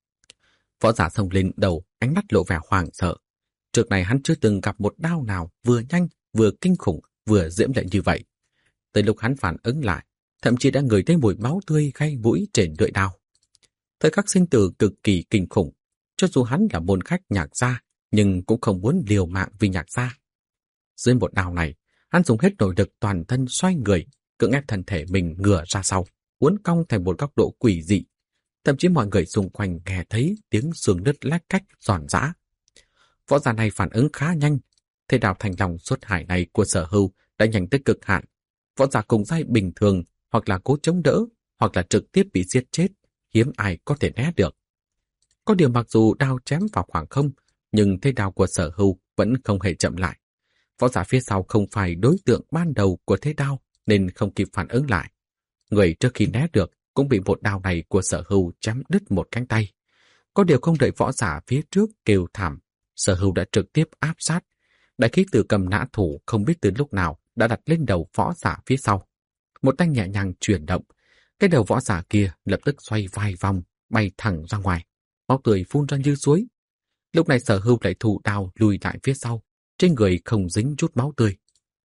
Võ giả xông lên đầu, ánh mắt lộ vẻ hoảng sợ. Trước này hắn chưa từng gặp một đao nào vừa nhanh, vừa kinh khủng, vừa diễm lệ như vậy. Tới lúc hắn phản ứng lại, thậm chí đã ngửi thấy mùi máu tươi gây mũi trên lưỡi đao. Thời khắc sinh tử cực kỳ kinh khủng, cho dù hắn là môn khách Nhạc gia, nhưng cũng không muốn liều mạng vì Nhạc gia. Dưới một đao này, hắn dùng hết nội lực toàn thân xoay người, cưỡng ép thân thể mình ngửa ra sau, uốn cong thành một góc độ quỷ dị. Thậm chí mọi người xung quanh nghe thấy tiếng xương nứt lách cách giòn giã. Võ giả này phản ứng khá nhanh, thế đao Thanh Long xuất hải này của Sở Hưu đã nhanh tới cực hạn. Võ giả cùng giai bình thường hoặc là cố chống đỡ, hoặc là trực tiếp bị giết chết, hiếm ai có thể né được. Có điều mặc dù đao chém vào khoảng không, nhưng thế đao của Sở Hưu vẫn không hề chậm lại. Võ giả phía sau không phải đối tượng ban đầu của thế đao nên không kịp phản ứng lại. Người trước khi né được cũng bị một đao này của Sở Hưu chém đứt một cánh tay. Có điều không đợi võ giả phía trước kêu thảm, Sở Hưu đã trực tiếp áp sát. Đại khí tử cầm nã thủ không biết từ lúc nào đã đặt lên đầu võ giả phía sau. Một tay nhẹ nhàng chuyển động, cái đầu võ giả kia lập tức xoay vài vòng, bay thẳng ra ngoài. Máu tươi phun ra như suối. Lúc này Sở Hưu lại thủ đao lùi lại phía sau, trên người không dính chút máu tươi.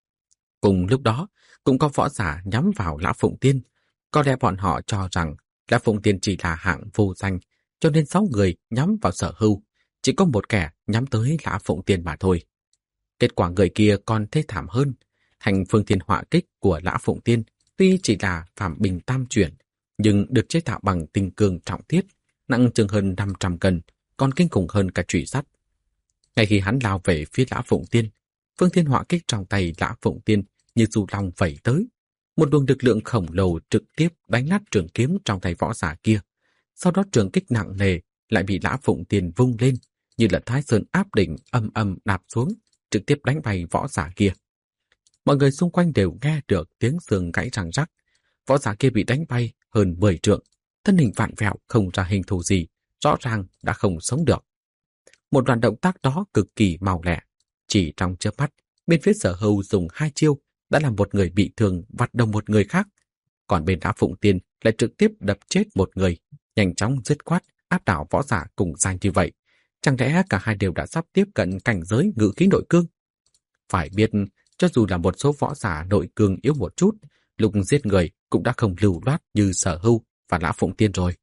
Cùng lúc đó, cũng có võ giả nhắm vào Lã Phụng Tiên. Có lẽ bọn họ cho rằng Lã Phụng Tiên chỉ là hạng vô danh, cho nên sáu người nhắm vào Sở Hưu, chỉ có một kẻ nhắm tới Lã Phụng Tiên mà thôi. Kết quả người kia còn thê thảm hơn. Hành phương thiên họa kích của Lã Phụng Tiên tuy chỉ là phạm bình tam chuyển, nhưng được chế tạo bằng tinh cương trọng thiết, nặng chừng hơn năm trăm cân, còn kinh khủng hơn cả chùy sắt. Ngay khi hắn lao về phía Lã Phụng Tiên, phương thiên họa kích trong tay Lã Phụng Tiên như du long vẩy tới. Một luồng lực lượng khổng lồ trực tiếp đánh nát trường kiếm trong tay võ giả kia. Sau đó trường kích nặng nề lại bị Lã Phụng Tiên vung lên, như là Thái Sơn áp đỉnh âm âm đạp xuống, trực tiếp đánh bay võ giả kia. Mọi người xung quanh đều nghe được tiếng xương gãy răng rắc. Võ giả kia bị đánh bay hơn mười trượng, thân hình vặn vẹo không ra hình thù gì, rõ ràng đã không sống được. Một loạt động tác đó cực kỳ mau lẹ, chỉ trong chớp mắt, bên phía Sở Hưu dùng hai chiêu đã làm một người bị thương vặt đầu một người khác, còn bên Lã Phụng Tiên lại trực tiếp đập chết một người, nhanh chóng dứt khoát áp đảo võ giả cùng giai như vậy. Chẳng lẽ cả hai đều đã sắp tiếp cận cảnh giới ngự khí nội cương? Phải biết, cho dù là một số võ giả nội cương yếu một chút, lúc giết người cũng đã không lưu loát như Sở Hưu và Lã Phụng Tiên rồi.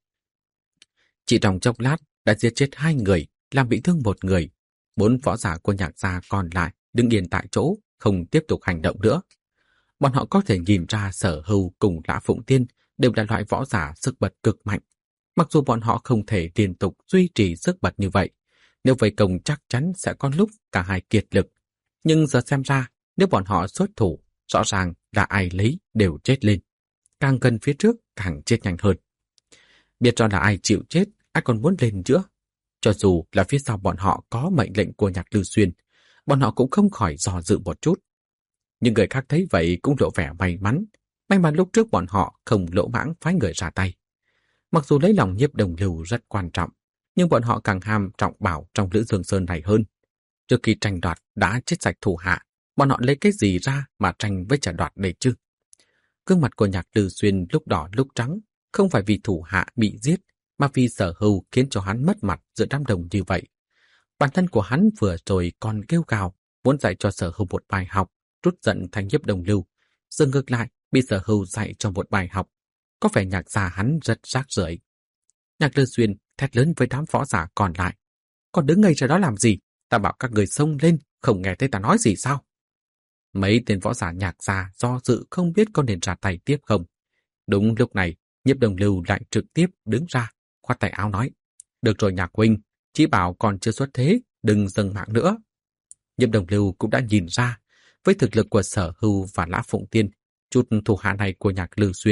Chỉ trong chốc lát đã giết chết hai người, làm bị thương một người. Bốn võ giả của Nhạc gia còn lại đứng yên tại chỗ, không tiếp tục hành động nữa. Bọn họ có thể nhìn ra Sở Hưu cùng Lã Phụng Tiên đều là loại võ giả sức bật cực mạnh. Mặc dù bọn họ không thể liên tục duy trì sức bật như vậy, nếu vây công chắc chắn sẽ có lúc cả hai kiệt lực. Nhưng giờ xem ra, nếu bọn họ xuất thủ, rõ ràng là ai lấy đều chết lên. Càng gần phía trước, càng chết nhanh hơn. Biết rõ là ai chịu chết, ai còn muốn lên nữa. Cho dù là phía sau bọn họ có mệnh lệnh của Nhạc Lư Xuyên, bọn họ cũng không khỏi dò dự một chút. Nhưng người khác thấy vậy cũng lộ vẻ may mắn. May mắn lúc trước bọn họ không lỗ mãng phái người ra tay. Mặc dù lấy lòng Nhiếp Đồng Lưu rất quan trọng, nhưng bọn họ càng ham trọng bảo trong Lữ Dương Sơn này hơn. Trước khi tranh đoạt đã chết sạch thủ hạ, bọn họ lấy cái gì ra mà tranh với trả đoạt đây chứ? Gương mặt của Nhạc Lư Xuyên lúc đỏ lúc trắng, không phải vì thủ hạ bị giết, mà vì Sở Hưu khiến cho hắn mất mặt giữa đám đông như vậy. Bản thân của hắn vừa rồi còn kêu gào, muốn dạy cho Sở Hưu một bài học, trút giận thành Nhiếp Đồng Lưu. Giờ ngược lại, bị Sở Hưu dạy cho một bài học. Có vẻ Nhạc gia hắn rất rác rưởi. Nhạc Lư Xuyên thét lớn với đám võ giả còn lại. Còn đứng ngây ra đó làm gì? Ta bảo các người xông lên, không nghe thấy ta nói gì sao? Mấy tên võ giả Nhạc gia do dự không biết có nên ra tay tiếp không. Đúng lúc này, Nhiếp Đồng Lưu lại trực tiếp đứng ra, khoát tay áo nói. Được rồi Nhạc huynh, chỉ bảo còn chưa xuất thế, đừng dâng mạng nữa. Nhiếp Đồng Lưu cũng đã nhìn ra, với thực lực của Sở Hưu và Lã Phụng Tiên, chút thủ hạ này của Nhạc Lư Xuyên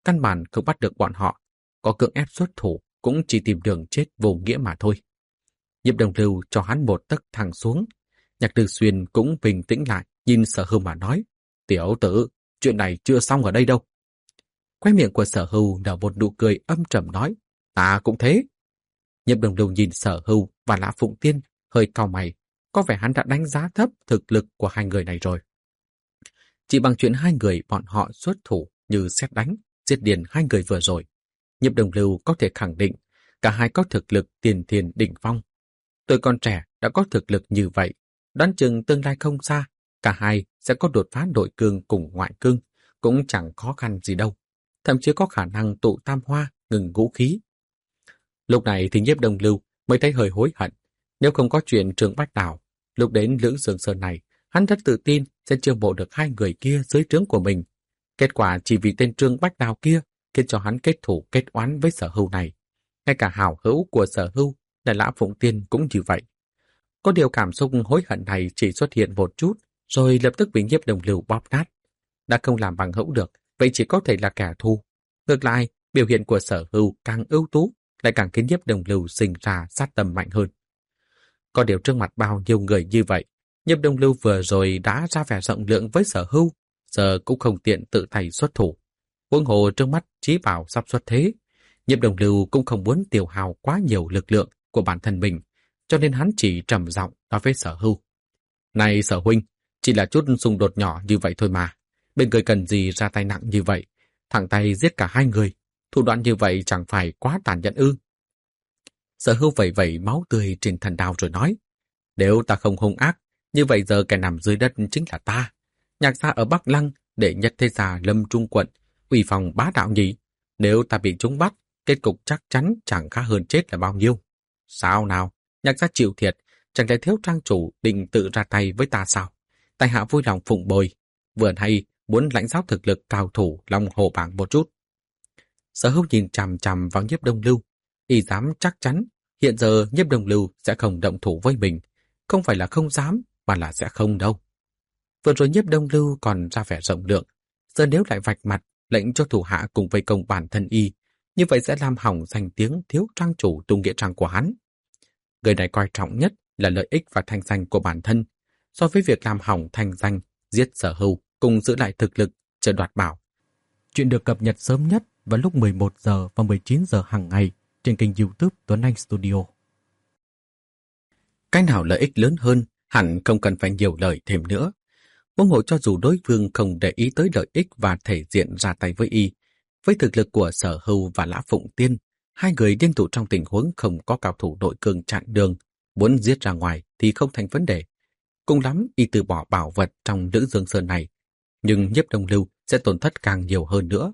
căn bản không bắt được bọn họ, có cưỡng ép xuất thủ cũng chỉ tìm đường chết vô nghĩa mà thôi. Nhiếp Đồng Lưu cho hắn một tấc thẳng xuống. Nhạc Tư Xuyên cũng bình tĩnh lại, nhìn Sở Hưu mà nói, tiểu tử, chuyện này chưa xong ở đây đâu. Khóe miệng của Sở Hưu nở một nụ cười âm trầm nói, ta cũng thế. Nhiếp Đồng Lưu nhìn Sở Hưu và Lã Phụng Tiên hơi cau mày, có vẻ hắn đã đánh giá thấp thực lực của hai người này rồi. Chỉ bằng chuyện hai người bọn họ xuất thủ như sét đánh, giết điền hai người vừa rồi, Nhiếp Đồng Lưu có thể khẳng định cả hai có thực lực tiền thiền đỉnh phong. Tuổi còn trẻ đã có thực lực như vậy, đoán chừng tương lai không xa, cả hai sẽ có đột phá nội cương cùng ngoại cương, cũng chẳng khó khăn gì đâu. Thậm chí có khả năng tụ tam hoa, ngừng vũ khí. Lúc này thì Nhiếp Đồng Lưu mới thấy hơi hối hận. Nếu không có chuyện Trương Bách Đào, lúc đến Lữ Dương Sơn này, hắn rất tự tin sẽ chiêu mộ được hai người kia dưới trướng của mình. Kết quả chỉ vì tên Trương Bách Đào kia khiến cho hắn kết thủ kết oán với Sở Hưu này. Ngay cả hảo hữu của Sở Hưu là Lã Phụng Tiên cũng như vậy. Có điều cảm xúc hối hận này chỉ xuất hiện một chút, rồi lập tức bị Nhiếp Đồng Lưu bóp nát. Đã không làm bằng hữu được, vậy chỉ có thể là kẻ thù. Ngược lại, biểu hiện của Sở Hưu càng ưu tú, lại càng khiến Nhiếp Đồng Lưu sinh ra sát tâm mạnh hơn. Có điều trước mặt bao nhiêu người như vậy, Nhiếp Đồng Lưu vừa rồi đã ra vẻ rộng lượng với Sở Hưu, giờ cũng không tiện tự tay xuất thủ. Huống hồ trước mắt Chí Bảo sắp xuất thế, Nhiếp Đồng Lưu cũng không muốn tiêu hao quá nhiều lực lượng của bản thân mình, cho nên hắn chỉ trầm giọng nói với Sở Hưu. Này Sở huynh, chỉ là chút xung đột nhỏ như vậy thôi mà. Bên người cần gì ra tay nặng như vậy? Thẳng tay giết cả hai người. Thủ đoạn như vậy chẳng phải quá tàn nhẫn ư? Sở Hưu vẩy vẩy máu tươi trên thần đao rồi nói. Nếu ta không hung ác, như vậy giờ kẻ nằm dưới đất chính là ta. Nhạc gia ở Bắc Lăng, đệ nhất thế gia Lâm Trung quận, uy phong bá đạo nhỉ? Nếu ta bị chúng bắt, kết cục chắc chắn chẳng khá hơn chết là bao nhiêu. Sao nào? Nhạc gia chịu thiệt, chẳng lẽ thiếu trang chủ định tự ra tay với ta sao? Tài hạ vui lòng phụng bồi, vừa hay muốn lãnh giáo thực lực cao thủ Long Hồ Bảng một chút. Sở Hưu nhìn chằm chằm vào Nhiếp Đồng Lưu, y dám chắc chắn hiện giờ Nhiếp Đồng Lưu sẽ không động thủ với mình, không phải là không dám mà là sẽ không đâu. Vừa rồi Nhiếp Đồng Lưu còn ra vẻ rộng lượng, giờ nếu lại vạch mặt lệnh cho thủ hạ cùng vây công bản thân y, như vậy sẽ làm hỏng danh tiếng thiếu trang chủ Tu Nghĩa Trang của hắn. Người này coi trọng nhất là lợi ích và thanh danh của bản thân, so với việc làm hỏng thanh danh, giết Sở Hưu cùng giữ lại thực lực, chờ đoạt bảo. Chuyện được cập nhật sớm nhất vào lúc mười một giờ và mười chín giờ hàng ngày trên kênh YouTube Tuấn Anh Studio. Cái nào lợi ích lớn hơn, hẳn không cần phải nhiều lời thêm nữa. Huống hồ cho dù đối phương không để ý tới lợi ích và thể diện ra tay với y, với thực lực của Sở Hưu và Lã Phụng Tiên, hai người liên thủ trong tình huống không có cao thủ đội cương chặn đường, muốn giết ra ngoài thì không thành vấn đề. Cùng lắm y từ bỏ bảo vật trong Lữ Dương Sơn này, nhưng Nhiếp Đồng Lưu sẽ tổn thất càng nhiều hơn nữa.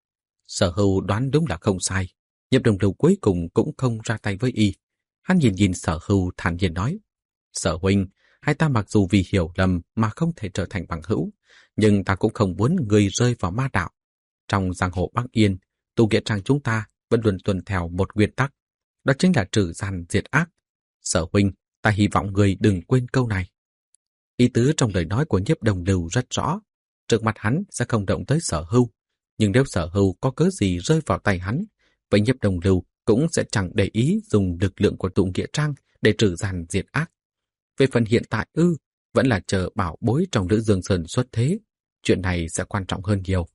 Sở Hưu đoán đúng là không sai, Nhiếp Đồng Lưu cuối cùng cũng không ra tay với y. Hắn nhìn nhìn Sở Hưu thản nhiên nói, Sở huynh, hai ta mặc dù vì hiểu lầm mà không thể trở thành bằng hữu, nhưng ta cũng không muốn người rơi vào ma đạo. Trong giang hồ Bắc Yên, Tu Nghĩa Trang chúng ta vẫn luôn tuân theo một nguyên tắc, đó chính là trừ gian diệt ác. Sở huynh, ta hy vọng người đừng quên câu này. Ý tứ trong lời nói của Nhiếp Đồng Lưu rất rõ, trước mặt hắn sẽ không động tới Sở Hưu, nhưng nếu Sở Hưu có cớ gì rơi vào tay hắn, vậy Nhiếp Đồng Lưu cũng sẽ chẳng để ý dùng lực lượng của Tu Nghĩa Trang để trừ gian diệt ác. Về phần hiện tại ư, vẫn là chờ bảo bối trong Lữ Dương Sơn xuất thế, chuyện này sẽ quan trọng hơn nhiều.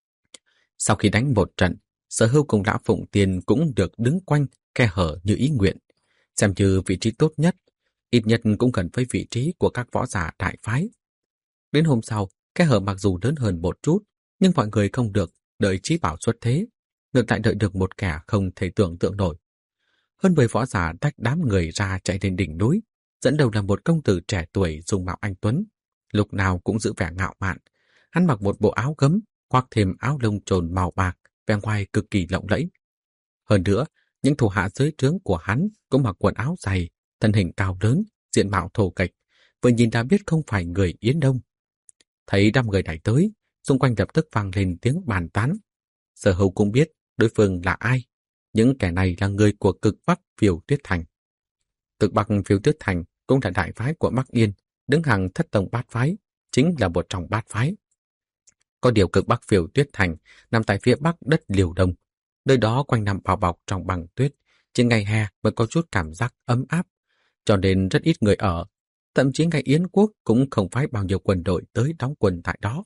Sau khi đánh một trận, Sở Hưu cùng Lã Phụng Tiên cũng được đứng quanh khe hở như ý nguyện, xem như vị trí tốt nhất, ít nhất cũng gần với vị trí của các võ giả đại phái. Đến hôm sau, khe hở mặc dù lớn hơn một chút, nhưng mọi người không được đợi Chí Bảo xuất thế, ngược lại đợi được một kẻ không thể tưởng tượng nổi. Hơn mười võ giả tách đám người ra chạy lên đỉnh núi, dẫn đầu là một công tử trẻ tuổi dung mạo anh tuấn, lúc nào cũng giữ vẻ ngạo mạn. Hắn mặc một bộ áo gấm, khoác thêm áo lông trồn màu bạc, vẻ ngoài cực kỳ lộng lẫy. Hơn nữa, những thủ hạ dưới trướng của hắn cũng mặc quần áo dày, thân hình cao lớn, diện mạo thô kệch, vừa nhìn đã biết không phải người Yến Đông. Thấy đám người này tới, xung quanh lập tức vang lên tiếng bàn tán. Sở Hưu cũng biết đối phương là ai. Những kẻ này là người của Cực Bắc Phiêu Tuyết Thành. Cực Bắc Phiêu Tuyết Thành cũng là đại phái của Bắc Yên, đứng hàng thất tông bát phái, chính là một trong bát phái. Có điều cực Bắc Phiêu Tuyết Thành nằm tại phía bắc đất Liều Đông, nơi đó quanh năm bao bọc trong băng tuyết, trên ngày hè mới có chút cảm giác ấm áp, cho nên rất ít người ở. Thậm chí ngày Yến quốc cũng không phái bao nhiêu quân đội tới đóng quân tại đó.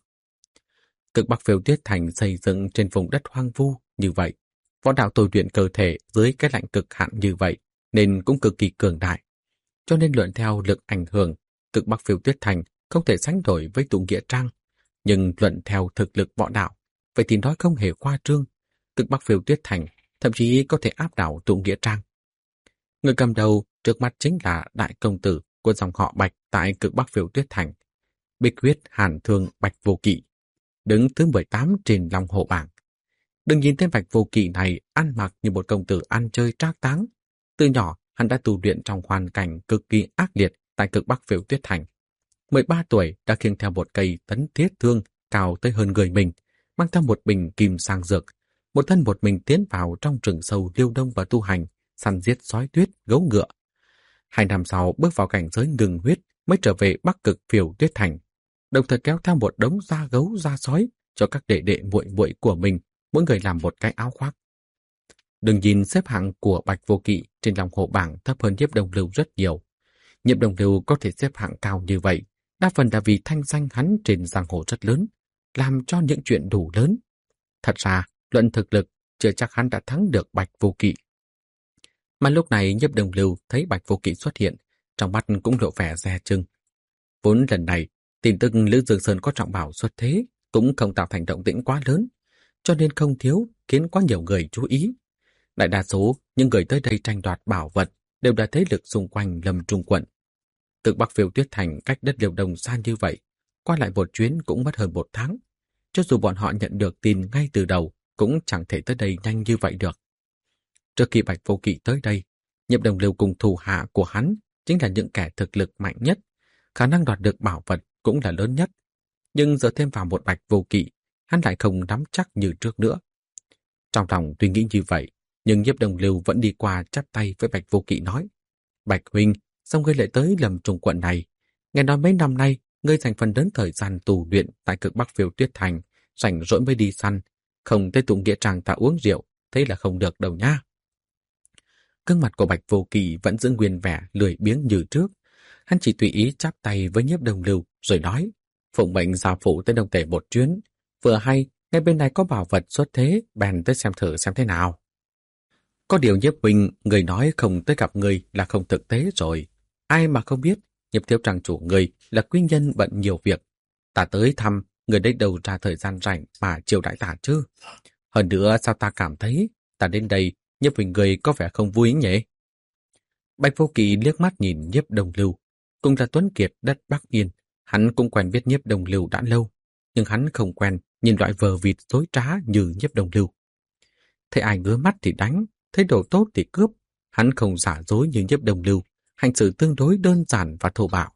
Cực Bắc Phiêu Tuyết Thành xây dựng trên vùng đất hoang vu như vậy, võ đạo tôi luyện cơ thể dưới cái lạnh cực hạn như vậy nên cũng cực kỳ cường đại. Cho nên luận theo lực ảnh hưởng, Cực Bắc Phiêu Tuyết Thành không thể sánh đổi với tụ Nghĩa Trang. Nhưng luận theo thực lực võ đạo, vậy thì nói không hề khoa trương. Cực Bắc Phiêu Tuyết Thành thậm chí có thể áp đảo tụ Nghĩa Trang. Người cầm đầu trước mắt chính là đại công tử của dòng họ Bạch tại Cực Bắc Phiêu Tuyết Thành, Bích huyết hàn thương Bạch Vô Kỵ, đứng thứ mười tám trên Long Hổ bảng. Đừng nhìn tên Bạch Vô Kỵ này ăn mặc như một công tử ăn chơi trác táng. Từ nhỏ, hắn đã tu luyện trong hoàn cảnh cực kỳ ác liệt tại Cực Bắc Phiêu Tuyết Thành. mười ba tuổi đã khiêng theo một cây tấn thiết thương cao tới hơn người mình, mang theo một bình kim sang dược, một thân một mình tiến vào trong rừng sâu Liêu Đông và tu hành, săn giết sói tuyết, gấu ngựa. Hai năm sau bước vào cảnh giới ngừng huyết mới trở về Bắc Cực Phiêu Tuyết Thành, đồng thời kéo theo một đống da gấu da sói cho các đệ đệ muội muội của mình, mỗi người làm một cái áo khoác. Đừng nhìn xếp hạng của Bạch Vô Kỵ trên Long Hổ bảng thấp hơn Nhiếp Đồng Lưu rất nhiều. Nhiếp Đồng Lưu có thể xếp hạng cao như vậy, đa phần là vì thanh danh hắn trên giang hồ rất lớn, làm cho những chuyện đủ lớn. Thật ra, luận thực lực, chưa chắc hắn đã thắng được Bạch Vô Kỵ. Mà lúc này Nhiếp Đồng Lưu thấy Bạch Vô Kỵ xuất hiện, trong mắt cũng lộ vẻ dè chừng. Vốn lần này, tin tức Lữ Dương Sơn có trọng bảo xuất thế cũng không tạo thành động tĩnh quá lớn, cho nên không thiếu khiến quá nhiều người chú ý. Đại đa số những người tới đây tranh đoạt bảo vật đều là thế lực xung quanh Lâm Trung quận. Cực Bắc Phiêu Tuyết Thành cách đất Liêu Đông xa như vậy, qua lại một chuyến cũng mất hơn một tháng. Cho dù bọn họ nhận được tin ngay từ đầu, cũng chẳng thể tới đây nhanh như vậy được. Trước khi Bạch Vô Kỵ tới đây, Nhiếp Đồng Lưu cùng thủ hạ của hắn chính là những kẻ thực lực mạnh nhất, khả năng đoạt được bảo vật cũng là lớn nhất. Nhưng giờ thêm vào một Bạch Vô Kỵ, hắn lại không nắm chắc như trước nữa. Trong lòng tuy nghĩ như vậy, nhưng Nhiếp Đồng Lưu vẫn đi qua chắp tay với Bạch Vô Kỵ nói: Bạch huynh, sao ngươi lại tới Lâm Trung quận này? Nghe nói mấy năm nay, ngươi dành phần lớn thời gian tù luyện tại Cực Bắc Phiêu Tuyết Thành, rảnh rỗi mới đi săn, không tới tụ Nghĩa Trang ta uống rượu, thế là không được đâu nha. Gương mặt của Bạch Vô Kỵ vẫn giữ nguyên vẻ lười biếng như trước. Hắn chỉ tùy ý chắp tay với Nhiếp Đồng Lưu rồi nói: phụng mệnh gia phụ tới Đông Tề một chuyến, vừa hay ngay bên này có bảo vật xuất thế, bèn tới xem thử xem thế nào. Có điều Nhiếp huynh, người nói không tới gặp người là không thực tế rồi. Ai mà không biết, Nhiếp thiếu trang chủ người là quý nhân bận nhiều việc. Ta tới thăm, người đây đầu ra thời gian rảnh mà chiều đãi ta chứ. Hơn nữa sao ta cảm thấy, ta đến đây, Nhiếp huynh người có vẻ không vui nhỉ? Bạch Vô Kỵ liếc mắt nhìn Nhiếp Đồng Lưu, cùng là tuấn kiệt đất Bắc Yên. Hắn cũng quen biết Nhiếp Đồng Lưu đã lâu, nhưng hắn không quen nhìn loại vờ vịt dối trá như Nhiếp Đồng Lưu. Thấy ai ngứa mắt thì đánh, thấy đồ tốt thì cướp. Hắn không giả dối như Nhiếp Đồng Lưu, hành xử tương đối đơn giản và thô bạo.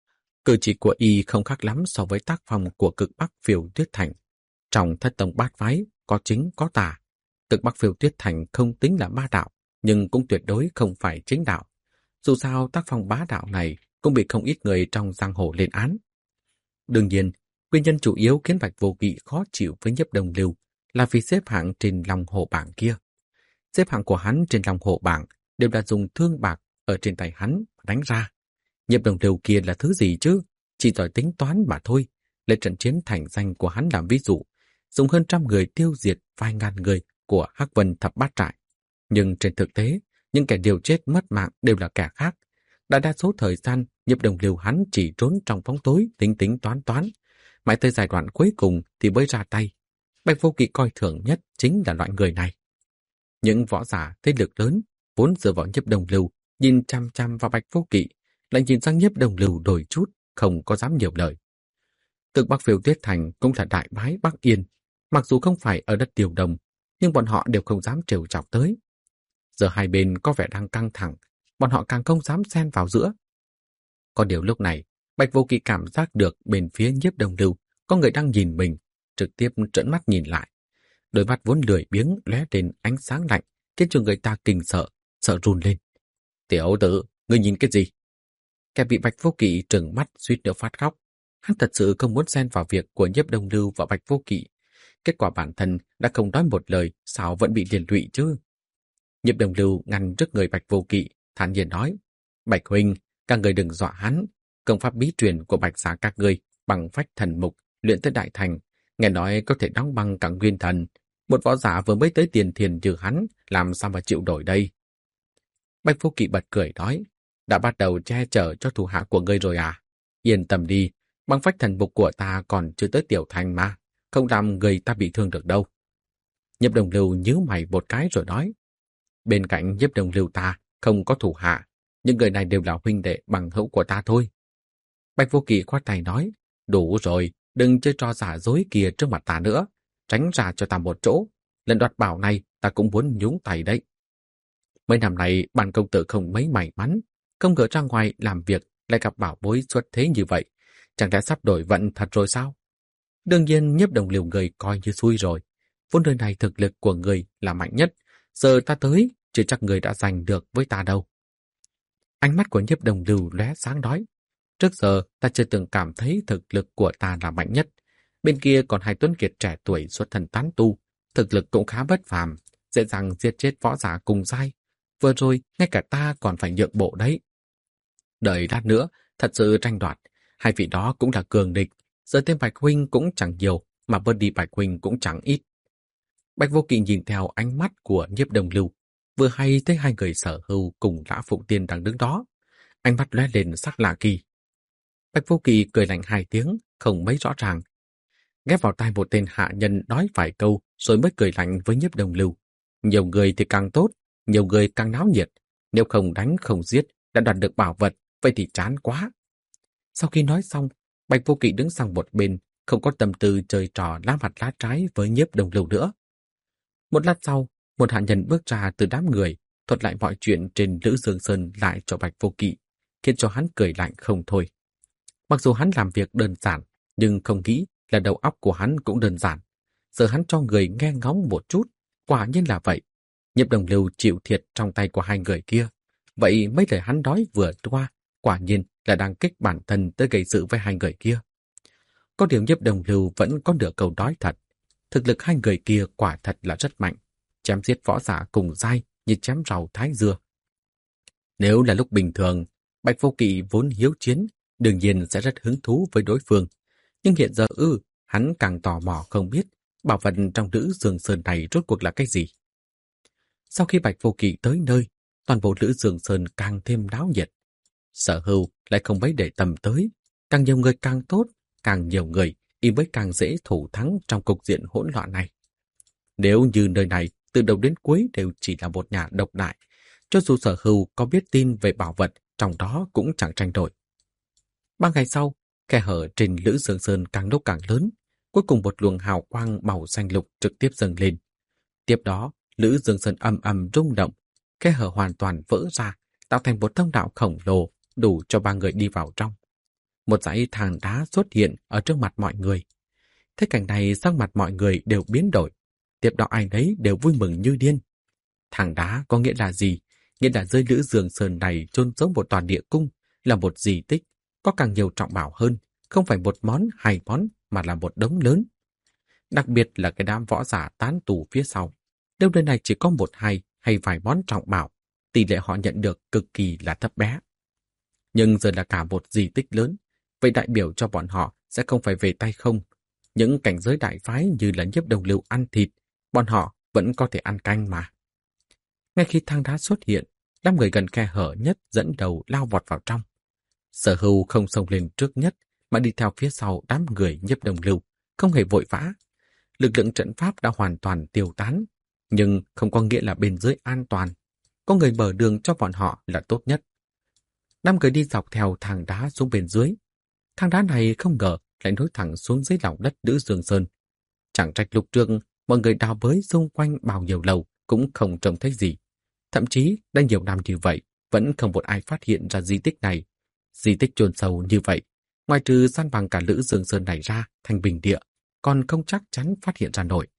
Cử chỉ của y không khác lắm so với tác phong của Cực Bắc Phiêu Tuyết Thành. Trong thất tông bát phái, có chính có tà. Cực Bắc Phiêu Tuyết Thành không tính là ma đạo, nhưng cũng tuyệt đối không phải chính đạo. Dù sao tác phong bá đạo này cũng bị không ít người trong giang hồ lên án. Đương nhiên, nguyên nhân chủ yếu khiến Bạch Vô Kỵ khó chịu với Nhiếp Đồng Lưu là vì xếp hạng trên Long Hổ bảng kia. Xếp hạng của hắn trên Long Hổ bảng đều đã dùng thương bạc ở trên tay hắn đánh ra. Nhiếp Đồng Lưu kia là thứ gì chứ? Chỉ giỏi tính toán mà thôi. Lấy trận chiến thành danh của hắn làm ví dụ, dùng hơn trăm người tiêu diệt vài ngàn người của Hắc Vân Thập Bát Trại. Nhưng trên thực tế, những kẻ điều chết mất mạng đều là kẻ khác. Đại đa số thời gian, Nhiếp Đồng Lưu hắn chỉ trốn trong bóng tối tính tính toán toán. Mãi tới giai đoạn cuối cùng thì mới ra tay. Bạch Vô Kỵ coi thường nhất chính là loại người này. Những võ giả thế lực lớn vốn dựa vào Nhiếp Đồng Lưu, nhìn chăm chăm vào Bạch Vô Kỵ, lại nhìn sang Nhiếp Đồng Lưu đổi chút, không có dám nhiều lời. Cực Bắc Phiêu Tuyết Thành cũng là đại bái Bắc Yên, mặc dù không phải ở đất Điều Đồng, nhưng bọn họ đều không dám trêu chọc tới. Giờ hai bên có vẻ đang căng thẳng, bọn họ càng không dám xen vào giữa. Có điều lúc này, Bạch Vô Kỵ cảm giác được bên phía Nhiếp Đồng Lưu có người đang nhìn mình, trực tiếp trợn mắt nhìn lại. Đôi mắt vốn lười biếng lóe lên ánh sáng lạnh, khiến cho người ta kinh sợ, sợ run lên. Tiểu tử, ngươi nhìn cái gì? Kẻ bị Bạch Vô Kỵ trừng mắt suýt nữa phát khóc. Hắn thật sự không muốn xen vào việc của Nhiếp Đông Lưu và Bạch Vô Kỵ. Kết quả bản thân đã không nói một lời, sao vẫn bị liên lụy chứ? Nhiếp Đông Lưu ngăn trước người Bạch Vô Kỵ, thản nhiên nói: Bạch huynh, các người đừng dọa hắn. Công pháp bí truyền của Bạch gia các ngươi bằng phách thần mục luyện tới đại thành, nghe nói có thể đóng băng cả nguyên thần. Một võ giả vừa mới tới tiền thiền như hắn, làm sao mà chịu đổi đây? Bạch Vô Kỵ bật cười nói: đã bắt đầu che chở cho thủ hạ của ngươi rồi à? Yên tâm đi, băng phách thần mục của ta còn chưa tới tiểu thành mà, không làm người ta bị thương được đâu. Nhiếp Đông Lưu nhíu mày một cái rồi nói: bên cạnh Nhiếp Đông Lưu ta không có thủ hạ, những người này đều là huynh đệ bằng hữu của ta thôi. Bạch Vô Kỵ khoát tay nói: đủ rồi, đừng chơi trò giả dối kia trước mặt ta nữa, tránh ra cho ta một chỗ. Lần đoạt bảo này ta cũng muốn nhúng tay đấy. Mấy năm nay bản công tử không mấy may mắn, không ngờ ra ngoài làm việc lại gặp bảo bối xuất thế như vậy, chẳng lẽ sắp đổi vận thật rồi sao? Đương nhiên Nhiếp Đông Lưu người coi như xui rồi, vốn nơi này thực lực của người là mạnh nhất, giờ ta tới chưa chắc người đã giành được với ta đâu. Ánh mắt của Nhiếp Đông Lưu lóe sáng nói: trước giờ ta chưa từng cảm thấy thực lực của ta là mạnh nhất. Bên kia còn hai tuấn kiệt trẻ tuổi xuất thân tán tu, thực lực cũng khá bất phàm, dễ dàng giết chết võ giả cùng giai. Vừa rồi ngay cả ta còn phải nhượng bộ đấy. Đợi lát nữa thật sự tranh đoạt, hai vị đó cũng là cường địch, giờ tên Bạch huynh cũng chẳng nhiều, mà bớt đi Bạch huynh cũng chẳng ít. Bạch Vô Kỵ nhìn theo ánh mắt của Nhiếp Đông Lưu, vừa hay thấy hai người Sở Hưu cùng Lã Phụng Tiên đang đứng đó, ánh mắt lóe lên sắc lạ kỳ. Bạch Vô Kỵ cười lạnh hai tiếng, không mấy rõ ràng, ghép vào tai một tên hạ nhân nói vài câu rồi mới cười lạnh với Nhiếp Đông Lưu: nhiều người thì càng tốt, nhiều người càng náo nhiệt, nếu không đánh không giết đã đoạt được bảo vật, vậy thì chán quá. Sau khi nói xong, Bạch Vô Kỵ đứng sang một bên, không có tâm tư chơi trò lá mặt lá trái với Nhiếp Đông Lưu nữa. Một lát sau, một hạ nhân bước ra từ đám người, thuật lại mọi chuyện trên Lữ Dương Sơn lại cho Bạch Vô Kỵ, khiến cho hắn cười lạnh không thôi. Mặc dù hắn làm việc đơn giản, nhưng không nghĩ là đầu óc của hắn cũng đơn giản. Giờ hắn cho người nghe ngóng một chút, quả nhiên là vậy. Nhiếp Đông Lưu chịu thiệt trong tay của hai người kia. Vậy mấy lời hắn nói vừa qua, quả nhiên là đang kích bản thân tới gây sự với hai người kia. Có điều Nhiếp Đông Lưu vẫn có nửa câu nói thật. Thực lực hai người kia quả thật là rất mạnh, chém giết võ giả cùng giai như chém rau thái dưa. Nếu là lúc bình thường, Bạch Vô Kỵ vốn hiếu chiến, đương nhiên sẽ rất hứng thú với đối phương. Nhưng hiện giờ ư, hắn càng tò mò không biết bảo vật trong Lữ Dương Sơn này rốt cuộc là cái gì. Sau khi Bạch Vô Kỵ tới nơi, toàn bộ Lữ Dương Sơn càng thêm náo nhiệt. Sở Hưu lại không mấy để tâm tới, càng nhiều người càng tốt, càng nhiều người y mới càng dễ thủ thắng trong cục diện hỗn loạn này. Nếu như nơi này từ đầu đến cuối đều chỉ là một nhà độc đại, cho dù Sở Hưu có biết tin về bảo vật trong đó cũng chẳng tranh đổi. Ba ngày sau, khe hở trên Lữ Dương Sơn càng lúc càng lớn, cuối cùng một luồng hào quang màu xanh lục trực tiếp dâng lên. Tiếp đó, Lữ Dương Sơn ầm ầm rung động, khe hở hoàn toàn vỡ ra, tạo thành một thông đạo khổng lồ, đủ cho ba người đi vào trong. Một dãy thang đá xuất hiện ở trước mặt mọi người. Thế cảnh này sắc mặt mọi người đều biến đổi, tiếp đó ai nấy đều vui mừng như điên. Thang đá có nghĩa là gì? Nghĩa là dưới Lữ Dương Sơn này chôn giấu một tòa địa cung, là một di tích, có càng nhiều trọng bảo hơn, không phải một món hai món mà là một đống lớn. Đặc biệt là cái đám võ giả tán tù phía sau. Nếu nơi này chỉ có một hai hay vài món trọng bảo, tỷ lệ họ nhận được cực kỳ là thấp bé. Nhưng giờ là cả một di tích lớn, vậy đại biểu cho bọn họ sẽ không phải về tay không. Những cảnh giới đại phái như là Nhiếp Đông Lưu ăn thịt, bọn họ vẫn có thể ăn canh mà. Ngay khi thang đá xuất hiện, đám người gần khe hở nhất dẫn đầu lao vọt vào trong. Sở Hưu không xông lên trước nhất, mà đi theo phía sau đám người Nhiếp Đông Lưu, không hề vội vã. Lực lượng trận pháp đã hoàn toàn tiêu tán, nhưng không có nghĩa là bên dưới an toàn. Có người mở đường cho bọn họ là tốt nhất. Năm người đi dọc theo thang đá xuống bên dưới. Thang đá này không ngờ lại nối thẳng xuống dưới lòng đất Lữ Dương Sơn. Chẳng trách lúc trước mọi người đào bới xung quanh bao nhiêu lầu cũng không trông thấy gì. Thậm chí đã nhiều năm như vậy vẫn không một ai phát hiện ra di tích này. Di tích chôn sâu như vậy, ngoài trừ san bằng cả Lữ Dương Sơn này ra thành bình địa, còn không chắc chắn phát hiện ra nổi.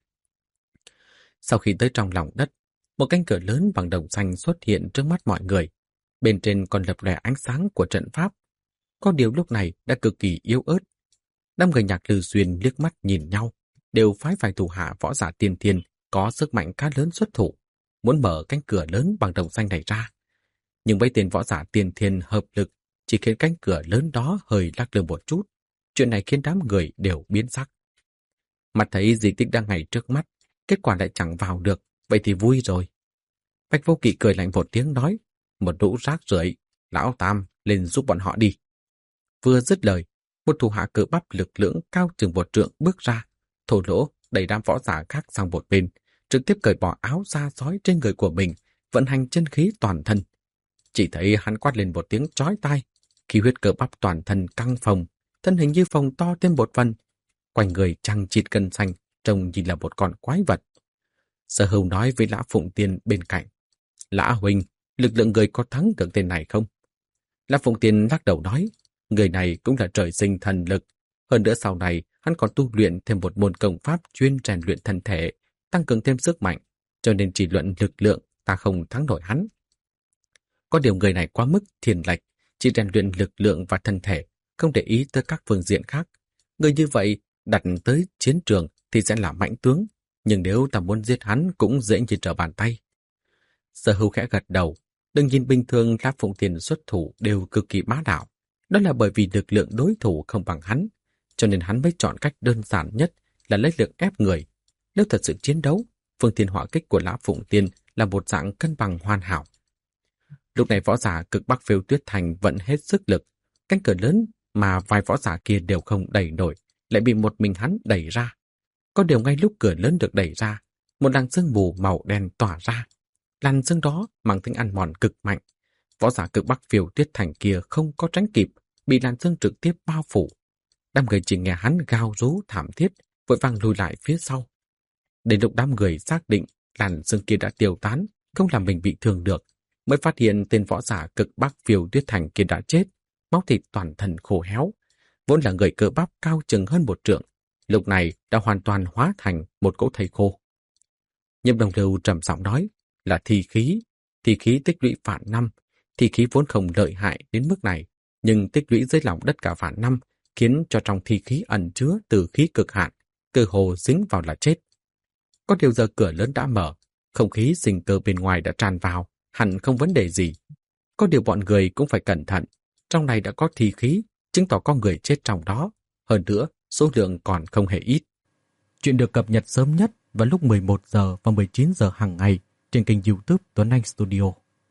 Sau khi tới trong lòng đất, một cánh cửa lớn bằng đồng xanh xuất hiện trước mắt mọi người. Bên trên còn lập lòe ánh sáng của trận pháp. Có điều lúc này đã cực kỳ yếu ớt, Năm người Nhạc Lư Xuyên liếc mắt nhìn nhau, đều phái vài thủ hạ võ giả tiên thiên có sức mạnh khá lớn xuất thủ, muốn mở cánh cửa lớn bằng đồng xanh này ra. Nhưng mấy tên võ giả tiên thiên hợp lực chỉ khiến cánh cửa lớn đó hơi lắc lư một chút. Chuyện này khiến đám người đều biến sắc. Mặt thấy di tích đang ngay trước mắt, kết quả lại chẳng vào được, vậy thì vui rồi. Bạch Vô Kỵ cười lạnh một tiếng nói, một lũ rác rưởi, lão Tam lên giúp bọn họ đi. Vừa dứt lời, một thủ hạ cơ bắp lực lưỡng cao chừng một trượng bước ra, thô lỗ đẩy đám võ giả khác sang một bên, trực tiếp cởi bỏ áo da sói trên người của mình, vận hành chân khí toàn thân. Chỉ thấy hắn quát lên một tiếng chói tai, khí huyết cơ bắp toàn thân căng phồng, thân hình như phồng to thêm một phần, quanh người chằng chịt gân xanh, trông như là một con quái vật. Sở Hưu nói với Lã Phụng Tiên bên cạnh, Lã huynh, lực lượng người có thắng được tên này không? Lã Phụng Tiên lắc đầu nói, người này cũng là trời sinh thần lực, hơn nữa sau này hắn còn tu luyện thêm một môn công pháp chuyên rèn luyện thân thể, tăng cường thêm sức mạnh, cho nên chỉ luận lực lượng ta không thắng nổi hắn. Có điều người này quá mức thiền lệch, chỉ rèn luyện lực lượng và thân thể, không để ý tới các phương diện khác. Người như vậy đặt tới chiến trường thì sẽ là mạnh tướng, nhưng nếu ta muốn giết hắn cũng dễ như trở bàn tay. Sở Hưu khẽ gật đầu, đừng nhìn bình thường Lã Phụng Tiên xuất thủ đều cực kỳ bá đạo. Đó là bởi vì lực lượng đối thủ không bằng hắn, cho nên hắn mới chọn cách đơn giản nhất là lấy lực ép người. Nếu thật sự chiến đấu, phương thiên hỏa kích của Lã Phụng Tiên là một dạng cân bằng hoàn hảo. Lúc này võ giả cực Bắc Phiêu Tuyết Thành vẫn hết sức lực, cánh cửa lớn mà vài võ giả kia đều không đẩy nổi, lại bị một mình hắn đẩy ra. Có điều ngay lúc cửa lớn được đẩy ra, một làn sương mù màu đen tỏa ra. Làn sương đó mang tính ăn mòn cực mạnh. Võ giả cực Bắc Phiêu Tuyết Thành kia không có tránh kịp, bị làn sương trực tiếp bao phủ. Đám người chỉ nghe hắn gào rú thảm thiết, vội vàng lùi lại phía sau. Đến lúc đám người xác định làn sương kia đã tiêu tán, không làm mình bị thương được, mới phát hiện tên võ giả cực Bắc Phiêu Tuyết Thành kia đã chết, máu thịt toàn thân khô héo. Vốn là người cơ bắp cao chừng hơn một trượng, lúc này đã hoàn toàn hóa thành một cỗ thây khô. Nhâm Đồng Lưu trầm giọng nói, là thi khí, thi khí tích lũy vạn năm, thi khí vốn không lợi hại đến mức này, nhưng tích lũy dưới lòng đất cả vạn năm, khiến cho trong thi khí ẩn chứa từ khí cực hạn, cơ hồ dính vào là chết. Có điều giờ cửa lớn đã mở, không khí sinh cơ bên ngoài đã tràn vào, hẳn không vấn đề gì. Có điều bọn người cũng phải cẩn thận, trong này đã có thi khí, chứng tỏ có người chết trong đó, hơn nữa số lượng còn không hề ít. Chuyện được cập nhật sớm nhất vào lúc mười một giờ và mười chín giờ hàng ngày trên kênh YouTube Tuấn Anh Studio.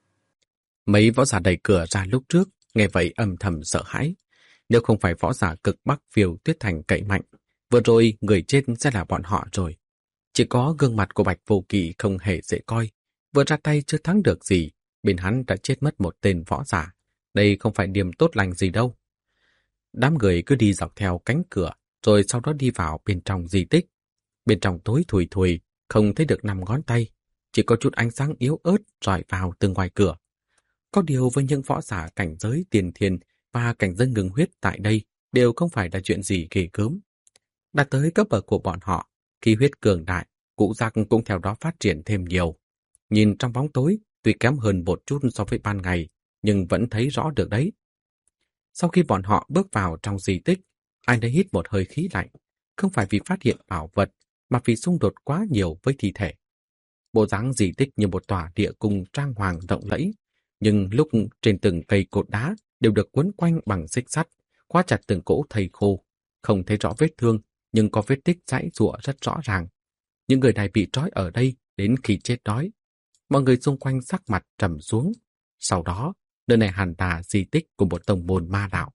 Mấy võ giả đẩy cửa ra lúc trước, nghe vậy âm thầm sợ hãi. Nếu không phải võ giả cực Bắc Phiêu Tuyết Thành cậy mạnh, vừa rồi người chết sẽ là bọn họ rồi. Chỉ có gương mặt của Bạch Vô Kỵ không hề dễ coi, vừa ra tay chưa thắng được gì, bên hắn đã chết mất một tên võ giả. Đây không phải điểm tốt lành gì đâu. Đám người cứ đi dọc theo cánh cửa, rồi sau đó đi vào bên trong di tích. Bên trong tối thùi thùi, không thấy được năm ngón tay, chỉ có chút ánh sáng yếu ớt rọi vào từ ngoài cửa. Có điều với những võ giả cảnh giới tiền thiên và cảnh giới ngừng huyết tại đây đều không phải là chuyện gì ghê gớm. Đã tới cấp bậc của bọn họ, khi huyết cường đại, cụ giác cũng theo đó phát triển thêm nhiều. Nhìn trong bóng tối, tuy kém hơn một chút so với ban ngày, nhưng vẫn thấy rõ được đấy. Sau khi bọn họ bước vào trong di tích, ai nấy hít một hơi khí lạnh, không phải vì phát hiện bảo vật, mà vì xung đột quá nhiều với thi thể. Bộ dáng di tích như một tòa địa cung trang hoàng rộng lẫy, nhưng lúc trên từng cây cột đá đều được quấn quanh bằng xích sắt, khóa chặt từng cỗ thây khô, không thấy rõ vết thương, nhưng có vết tích giãy giụa rất rõ ràng. Những người này bị trói ở đây đến khi chết đói. Mọi người xung quanh sắc mặt trầm xuống. Sau đó, nơi này hẳn là di tích của một tông môn ma đạo.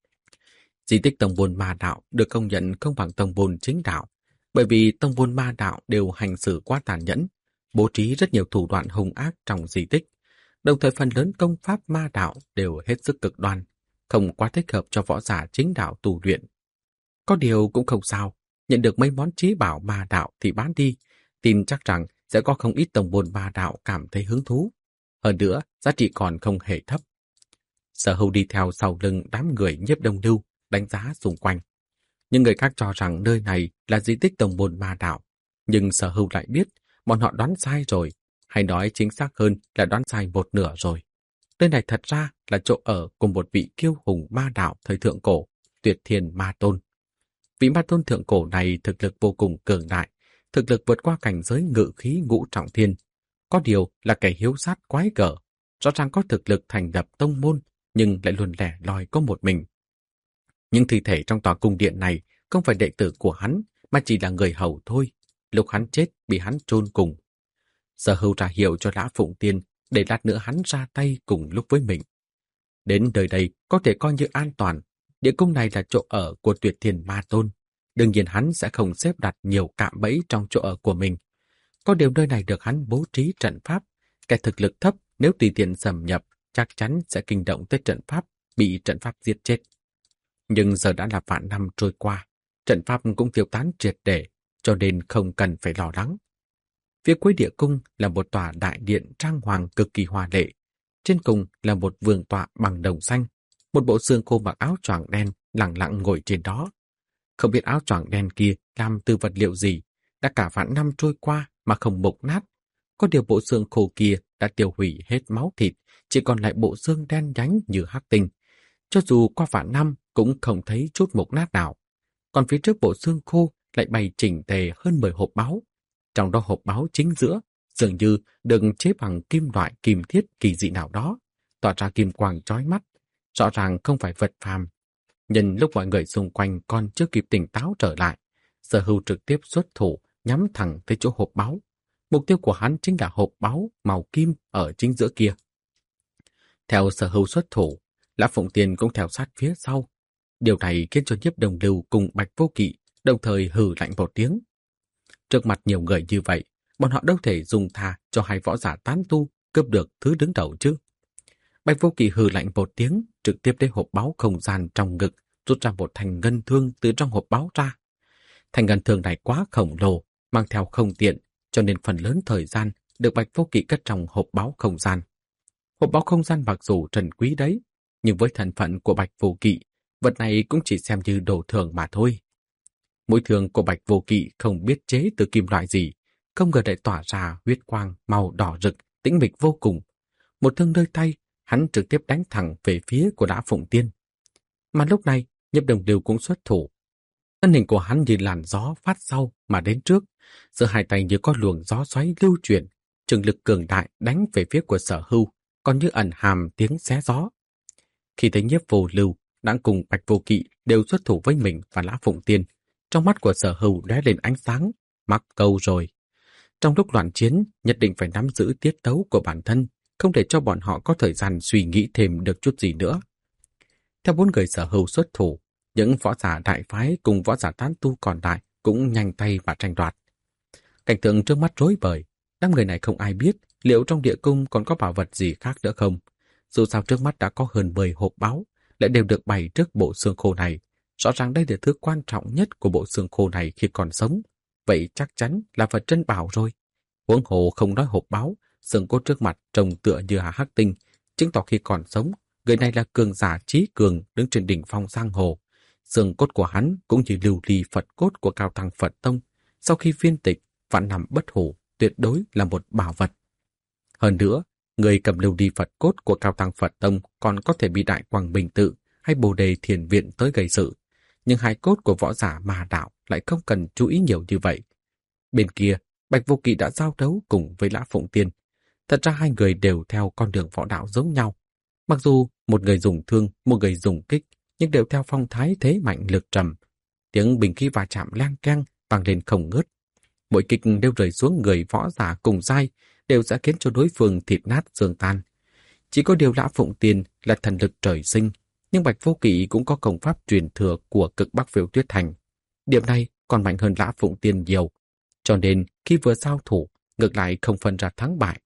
Di tích tông môn ma đạo được công nhận không bằng tông môn chính đạo, bởi vì tông môn ma đạo đều hành xử quá tàn nhẫn, bố trí rất nhiều thủ đoạn hung ác trong di tích. Đồng thời phần lớn công pháp ma đạo đều hết sức cực đoan, không quá thích hợp cho võ giả chính đạo tu luyện. Có điều cũng không sao, nhận được mấy món trí bảo ma đạo thì bán đi, tin chắc rằng sẽ có không ít tông môn ma đạo cảm thấy hứng thú. Hơn nữa, giá trị còn không hề thấp. Sở Hưu đi theo sau lưng đám người Nhiếp Đông Lưu, đánh giá xung quanh. Những người khác cho rằng nơi này là di tích tông môn ma đạo, nhưng Sở Hưu lại biết bọn họ đoán sai rồi, hay nói chính xác hơn là đoán sai một nửa rồi. Nơi này thật ra là chỗ ở của một vị kiêu hùng ma đạo thời thượng cổ, Tuyệt Thiên Ma Tôn. Vị ma tôn thượng cổ này thực lực vô cùng cường đại, thực lực vượt qua cảnh giới ngự khí ngũ trọng thiên. Có điều là kẻ hiếu sát quái gở, rõ ràng có thực lực thành lập tông môn, nhưng lại luôn lẻ loi có một mình. Nhưng thi thể trong tòa cung điện này không phải đệ tử của hắn, mà chỉ là người hầu thôi. Lúc hắn chết bị hắn chôn cùng. Sở Hưu ra hiệu cho Lã Phụng Tiên để lát nữa hắn ra tay cùng lúc với mình. Đến đời đây có thể coi như an toàn. Địa cung này là chỗ ở của Tuyệt Thiên Ma Tôn. Đương nhiên hắn sẽ không xếp đặt nhiều cạm bẫy trong chỗ ở của mình. Có điều nơi này được hắn bố trí trận pháp. Kẻ thực lực thấp nếu tùy tiện xâm nhập chắc chắn sẽ kinh động tới trận pháp, bị trận pháp giết chết. Nhưng giờ đã là vạn năm trôi qua, trận pháp cũng tiêu tán triệt để, cho nên không cần phải lo lắng. Phía cuối địa cung là một tòa đại điện trang hoàng cực kỳ hoa lệ. Trên cùng là một vườn tọa bằng đồng xanh, một bộ xương khô mặc áo choàng đen lặng lặng ngồi trên đó. Không biết áo choàng đen kia làm từ vật liệu gì, đã cả vạn năm trôi qua mà không mục nát. Có điều bộ xương khô kia đã tiêu hủy hết máu thịt, chỉ còn lại bộ xương đen nhánh như hắc tinh. Cho dù qua vạn năm cũng không thấy chút mục nát nào. Còn phía trước bộ xương khô lại bày chỉnh tề hơn mười hộp báu. Trong đó hộp báu chính giữa dường như được chế bằng kim loại kim thiết kỳ dị nào đó, tỏa ra kim quang chói mắt, rõ ràng không phải vật phàm. Nhân lúc mọi người xung quanh còn chưa kịp tỉnh táo trở lại, Sở Hưu trực tiếp xuất thủ nhắm thẳng tới chỗ hộp báu. Mục tiêu của hắn chính là hộp báu màu kim ở chính giữa kia. Theo Sở Hưu xuất thủ, Lã Phụng Tiên cũng theo sát phía sau. Điều này khiến cho Nhiếp Đồng Lưu cùng Bạch Vô Kỵ đồng thời hừ lạnh một tiếng. Trước mặt nhiều người như vậy, bọn họ đâu thể dùng tha cho hai võ giả tán tu cướp được thứ đứng đầu chứ. Bạch Vô Kỵ hừ lạnh một tiếng, trực tiếp lấy hộp báu không gian trong ngực, rút ra một thanh ngân thương từ trong hộp báu ra. Thanh ngân thương này quá khổng lồ, mang theo không tiện, cho nên phần lớn thời gian được Bạch Vô Kỵ cất trong hộp báu không gian. Hộp báu không gian mặc dù trần quý đấy, nhưng với thân phận của Bạch Vô Kỵ, vật này cũng chỉ xem như đồ thường mà thôi. Mũi thương của Bạch Vô Kỵ không biết chế từ kim loại gì, không ngờ lại tỏa ra huyết quang màu đỏ rực, tĩnh mịch vô cùng. Một thương nơi tay, hắn trực tiếp đánh thẳng về phía của Lã Phụng Tiên. Mà lúc này, Nhiếp Đồng Lưu cũng xuất thủ. Thân hình của hắn như làn gió phát sau mà đến trước, giữa hai tay như có luồng gió xoáy lưu chuyển, trường lực cường đại đánh về phía của Sở Hưu, còn như ẩn hàm tiếng xé gió. Khi thấy Nhiếp Vô Lưu đang cùng Bạch Vô Kỵ đều xuất thủ với mình và Lã Phụng Tiên, trong mắt của Sở Hưu lóe lên ánh sáng, mắc câu rồi. Trong lúc loạn chiến, nhất định phải nắm giữ tiết tấu của bản thân, không để cho bọn họ có thời gian suy nghĩ thêm được chút gì nữa. Theo bốn người Sở Hưu xuất thủ, những võ giả đại phái cùng võ giả tán tu còn lại cũng nhanh tay và tranh đoạt. Cảnh tượng trước mắt rối bời, đám người này không ai biết liệu trong địa cung còn có bảo vật gì khác nữa không. Dù sao trước mắt đã có hơn mười hộp báu, lại đều được bày trước bộ xương khô này. Rõ ràng đây là thứ quan trọng nhất của bộ xương khô này khi còn sống. Vậy chắc chắn là vật trân bảo rồi. Huống hồ không nói hộp báu, xương cốt trước mặt trông tựa như hà hắc tinh, chứng tỏ khi còn sống, người này là cường giả trí cường đứng trên đỉnh phong giang hồ. Xương cốt của hắn cũng như lưu ly Phật cốt của cao tăng Phật tông, sau khi viên tịch, vạn năm bất hủ, tuyệt đối là một bảo vật. Hơn nữa, người cầm lưu ly Phật cốt của cao tăng Phật tông còn có thể bị Đại Quang Bình Tự hay Bồ Đề Thiền Viện tới gây sự. Nhưng hai cốt của võ giả ma đạo lại không cần chú ý nhiều như vậy. Bên kia, Bạch Vô Kỵ đã giao đấu cùng với Lã Phụng Tiên. Thật ra hai người đều theo con đường võ đạo giống nhau. Mặc dù một người dùng thương, một người dùng kích, nhưng đều theo phong thái thế mạnh lực trầm. Tiếng bình khí va chạm lang keng vang lên không ngớt. Mỗi kích đều rơi xuống người võ giả cùng giai, đều sẽ khiến cho đối phương thịt nát xương tan. Chỉ có điều Lã Phụng Tiên là thần lực trời sinh, nhưng Bạch Vô Kỵ cũng có công pháp truyền thừa của Cực Bắc Phiêu Tuyết Thành. Điểm này còn mạnh hơn Lã Phụng Tiên nhiều, cho nên khi vừa giao thủ, ngược lại không phân ra thắng bại.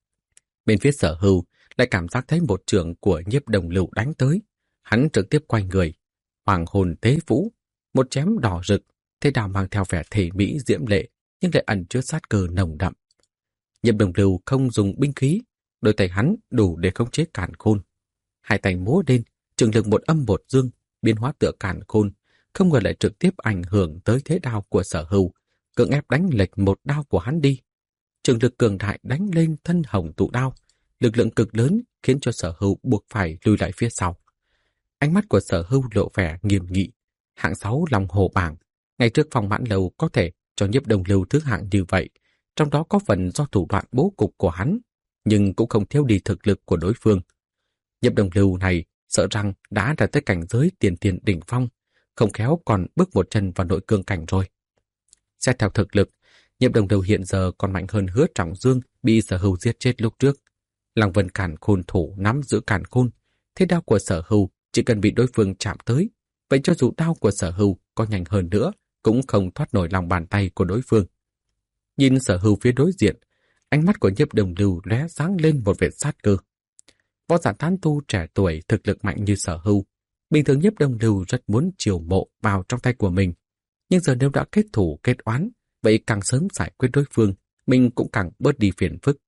Bên phía Sở Hưu lại cảm giác thấy một chưởng của Nhiếp Đồng Lưu đánh tới, hắn trực tiếp quay người, hoàng hồn tế vũ, một chém đỏ rực, thế đao mang theo vẻ thể mỹ diễm lệ, nhưng lại ẩn chứa sát cơ nồng đậm. Nhiếp Đồng Lưu không dùng binh khí, đôi tay hắn đủ để khống chế càn khôn. Hai tay múa lên, trường lực một âm một dương, biến hóa tựa càn khôn, không ngờ lại trực tiếp ảnh hưởng tới thế đao của Sở Hưu, cưỡng ép đánh lệch một đao của hắn đi. Trường lực cường đại đánh lên thân hồng tụ đao, lực lượng cực lớn khiến cho Sở Hưu buộc phải lùi lại phía sau. Ánh mắt của Sở Hưu lộ vẻ nghiêm nghị, hạng sáu Long Hồ bảng. Ngày trước Phong Mãn Lâu có thể cho Nhiếp Đồng Lưu thứ hạng như vậy, trong đó có phần do thủ đoạn bố cục của hắn, nhưng cũng không thiếu đi thực lực của đối phương. Nhiếp Đồng Lưu này sợ rằng đã đạt tới cảnh giới tiền tiền đỉnh phong, không khéo còn bước một chân vào nội cương cảnh rồi. Xét theo thực lực, Nhiếp Đồng Lưu hiện giờ còn mạnh hơn Hứa Trọng Dương bị Sở Hưu giết chết lúc trước. Lăng Vân Càn Khôn thủ nắm giữ Càn Khôn, thế đao của Sở Hưu chỉ cần bị đối phương chạm tới, vậy cho dù đao của Sở Hưu có nhanh hơn nữa, cũng không thoát nổi lòng bàn tay của đối phương. Nhìn Sở Hưu phía đối diện, ánh mắt của Nhiếp Đồng Lưu lóe sáng lên một vệt sát cơ. Võ giả tán tu trẻ tuổi thực lực mạnh như Sở Hưu, bình thường Nhiếp Đồng Lưu rất muốn chiều mộ vào trong tay của mình, nhưng giờ nếu đã kết thủ kết oán, vậy càng sớm giải quyết đối phương, mình cũng càng bớt đi phiền phức.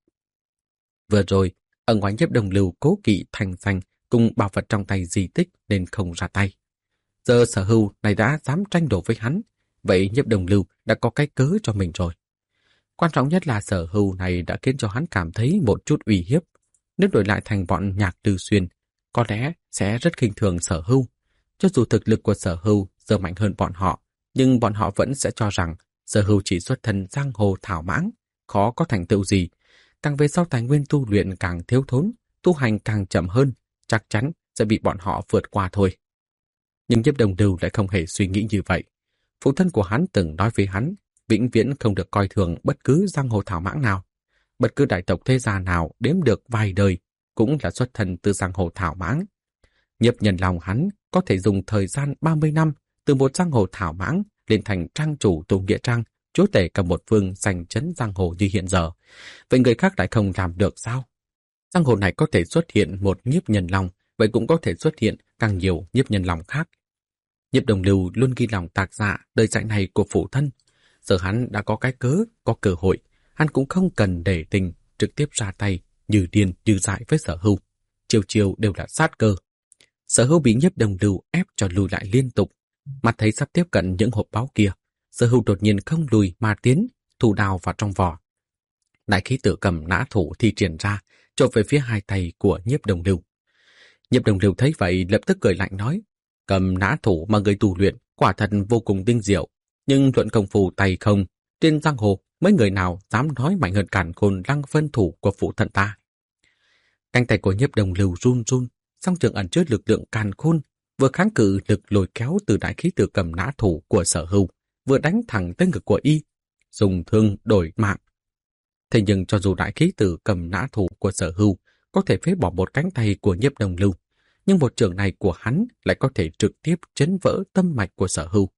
Vừa rồi, ở ngoài Nhiếp Đồng Lưu cố kỵ thành danh cùng bảo vật trong tay di tích nên không ra tay. Giờ Sở Hưu này đã dám tranh đổ với hắn, vậy Nhiếp Đồng Lưu đã có cái cớ cho mình rồi. Quan trọng nhất là Sở Hưu này đã khiến cho hắn cảm thấy một chút uy hiếp. Nếu đổi lại thành bọn Nhạc Tư Xuyên, có lẽ sẽ rất khinh thường Sở Hưu. Cho dù thực lực của Sở Hưu giờ mạnh hơn bọn họ, nhưng bọn họ vẫn sẽ cho rằng Sở Hưu chỉ xuất thân giang hồ thảo mãng, khó có thành tựu gì. Càng về sau tài nguyên tu luyện càng thiếu thốn, tu hành càng chậm hơn, chắc chắn sẽ bị bọn họ vượt qua thôi. Nhưng Nhiếp Đồng Lưu lại không hề suy nghĩ như vậy. Phụ thân của hắn từng nói với hắn, vĩnh viễn không được coi thường bất cứ giang hồ thảo mãng nào. Bất cứ đại tộc thế gia nào đếm được vài đời cũng là xuất thân từ giang hồ thảo mãng. Nhiếp Nhân Long hắn có thể dùng thời gian ba mươi năm từ một giang hồ thảo mãng lên thành trang chủ tu nghĩa trang, chúa tể cầm một phương giành chấn giang hồ như hiện giờ. Vậy người khác lại không làm được sao? Giang hồ này có thể xuất hiện một Nhiếp Nhân Long, vậy cũng có thể xuất hiện càng nhiều Nhiếp Nhân Long khác. Nhiếp Đồng Lưu luôn ghi lòng tạc dạ đời dạy này của phụ thân. Giờ hắn đã có cái cớ, có cơ hội, hắn cũng không cần để tình, trực tiếp ra tay, như điên như dại với Sở Hưu. Chiều chiều đều là sát cơ. Sở Hưu bị Nhiếp Đồng Lưu ép cho lùi lại liên tục. Mặt thấy sắp tiếp cận những hộp báo kia, Sở Hưu đột nhiên không lùi mà tiến, thủ đào vào trong vỏ. Đại khí tử cầm nã thủ thi triển ra, chộp về phía hai tay của Nhiếp Đồng Lưu. Nhiếp Đồng Lưu thấy vậy lập tức cười lạnh nói, cầm nã thủ mà người tu luyện quả thật vô cùng tinh diệu, nhưng luận công phu tay không, trên giang hồ mấy người nào dám nói mạnh hơn Càn Khôn Lăng Vân thủ của phụ thân ta. Cánh tay của Nhiếp Đồng Lưu run run, song trường ẩn chứa lực lượng Càn Khôn, vừa kháng cự lực lôi kéo từ đại khí tử cầm nã thủ của Sở Hưu, vừa đánh thẳng tới ngực của y, dùng thương đổi mạng. Thế nhưng cho dù đại khí tử cầm nã thủ của Sở Hưu có thể phế bỏ một cánh tay của Nhiếp Đồng Lưu, nhưng một trường này của hắn lại có thể trực tiếp chấn vỡ tâm mạch của Sở Hưu.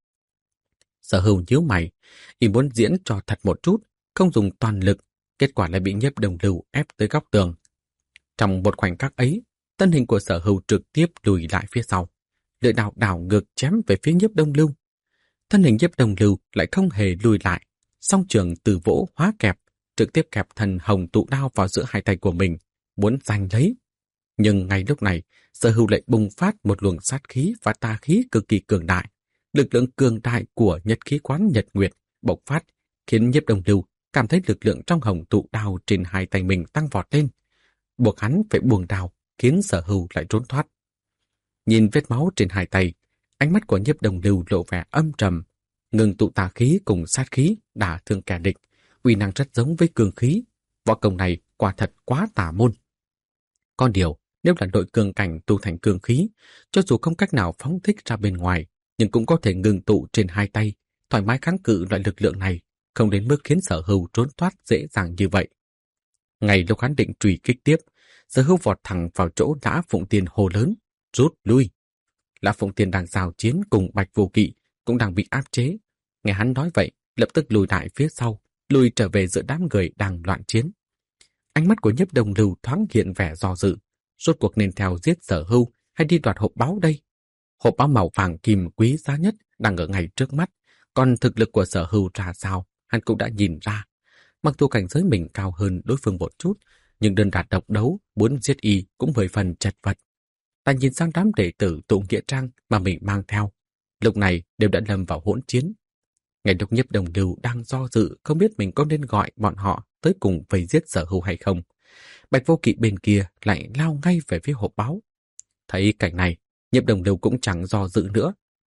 Sở Hưu nhíu mày, y muốn diễn cho thật một chút, không dùng toàn lực, kết quả lại bị Nhiếp Đồng Lưu ép tới góc tường. Trong một khoảnh khắc ấy, thân hình của Sở Hưu trực tiếp lùi lại phía sau, lưỡi đao đảo ngược chém về phía Nhiếp Đồng Lưu. Thân hình Nhiếp Đồng Lưu lại không hề lùi lại, song trường từ vỗ hóa kẹp, trực tiếp kẹp thần hồng tụ đao vào giữa hai tay của mình, muốn giành lấy. Nhưng ngay lúc này, Sở Hưu lại bùng phát một luồng sát khí và tà khí cực kỳ cường đại. Lực lượng cường đại của Nhật Khí Quán Nhật Nguyệt bộc phát, khiến Nhiếp Đồng Lưu cảm thấy lực lượng trong hồng tụ đao trên hai tay mình tăng vọt lên, buộc hắn phải buông đao, khiến Sở Hưu lại trốn thoát. Nhìn vết máu trên hai tay, ánh mắt của Nhiếp Đồng Lưu lộ vẻ âm trầm, ngừng tụ tà khí cùng sát khí đả thương kẻ địch, uy năng rất giống với cường khí. Võ công này quả thật quá tà môn. Con điều, nếu là nội cường cảnh tu thành cường khí, cho dù không cách nào phóng thích ra bên ngoài, nhưng cũng có thể ngừng tụ trên hai tay, thoải mái kháng cự loại lực lượng này, không đến mức khiến Sở Hưu trốn thoát dễ dàng như vậy. Ngay lúc hắn định truy kích tiếp, Sở Hưu vọt thẳng vào chỗ Lã Phụng Tiên hô lớn, rút lui. Lã Phụng Tiên đang giao chiến cùng Bạch Vô Kỵ, cũng đang bị áp chế. Nghe hắn nói vậy, lập tức lùi lại phía sau, lùi trở về giữa đám người đang loạn chiến. Ánh mắt của Nhiếp Đồng Lưu thoáng hiện vẻ do dự, rốt cuộc nên theo giết Sở Hưu hay đi đoạt hộp báo đây? Hộp báo màu vàng kim quý giá nhất đang ở ngay trước mắt, còn thực lực của Sở Hưu ra sao, hắn cũng đã nhìn ra. Mặc dù cảnh giới mình cao hơn đối phương một chút, nhưng đơn đả độc đấu muốn giết y cũng mười phần chật vật. Ta nhìn sang đám đệ tử tụ nghĩa trang mà mình mang theo, lúc này đều đã lâm vào hỗn chiến. Ngày lúc Nhiếp Đồng Lưu đang do dự không biết mình có nên gọi bọn họ tới cùng vây giết Sở Hưu hay không, Bạch Vô Kỵ bên kia lại lao ngay về phía hộp báo. Thấy cảnh này, Nhiếp Đồng Lưu cũng chẳng do dự nữa,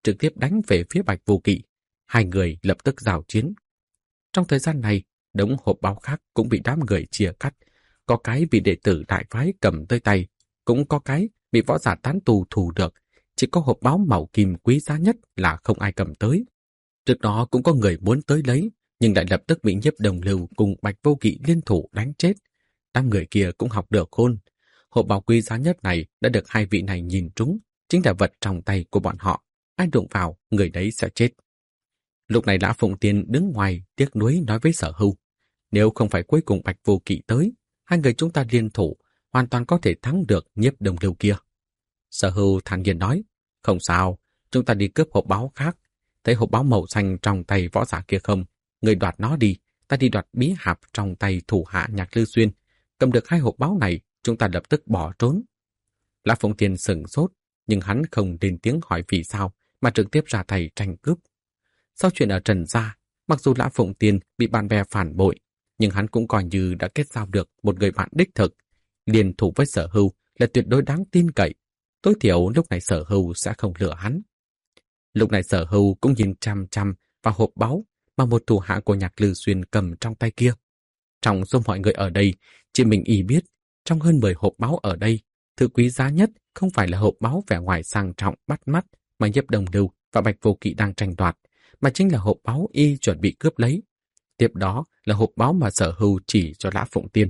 trực tiếp đánh về phía Bạch Vô Kỵ. Hai người lập tức giao chiến. Trong thời gian này, đống hộp báu khác cũng bị đám người chia cắt. Có cái bị đệ tử đại phái cầm tới tay, cũng có cái bị võ giả tán tù thù được. Chỉ có hộp báu màu kim quý giá nhất là không ai cầm tới. Trước đó cũng có người muốn tới lấy, nhưng lại lập tức bị Nhiếp Đồng Lưu cùng Bạch Vô Kỵ liên thủ đánh chết. Đám người kia cũng học được khôn. Hộp báu quý giá nhất này đã được hai vị này nhìn trúng, chính là vật trong tay của bọn họ. Ai đụng vào, người đấy sẽ chết. Lúc này Lã Phụng Tiên đứng ngoài tiếc nuối nói với Sở Hưu, nếu không phải cuối cùng Bạch Vô Kỵ tới, hai người chúng ta liên thủ, hoàn toàn có thể thắng được Nhiếp Đồng Lưu kia. Sở Hưu thản nhiên nói, không sao, chúng ta đi cướp hộp báu khác. Thấy hộp báu màu xanh trong tay võ giả kia không? Người đoạt nó đi, ta đi đoạt bí hạp trong tay thủ hạ Nhạc Lư Xuyên. Cầm được hai hộp báu này, chúng ta lập tức bỏ trốn. Lã Phụng Tiên sửng sốt, nhưng hắn không lên tiếng hỏi vì sao, mà trực tiếp ra tay tranh cướp. Sau chuyện ở Trần Gia, mặc dù Lã Phụng Tiên bị bạn bè phản bội, nhưng hắn cũng coi như đã kết giao được một người bạn đích thực. Liên thủ với Sở Hưu là tuyệt đối đáng tin cậy. Tối thiểu lúc này Sở Hưu sẽ không lừa hắn. Lúc này Sở Hưu cũng nhìn chăm chăm vào hộp báu mà một thủ hạ của Nhạc Lư Xuyên cầm trong tay kia. Trong số mọi người ở đây, chỉ mình y biết, trong hơn mười hộp báu ở đây, thứ quý giá nhất không phải là hộp báu vẻ ngoài sang trọng bắt mắt mà Nhiếp Đồng Lưu và Bạch Vô Kỵ đang tranh đoạt, mà chính là hộp báu y chuẩn bị cướp lấy. Tiếp đó là hộp báu mà Sở Hưu chỉ cho Lã Phụng Tiên.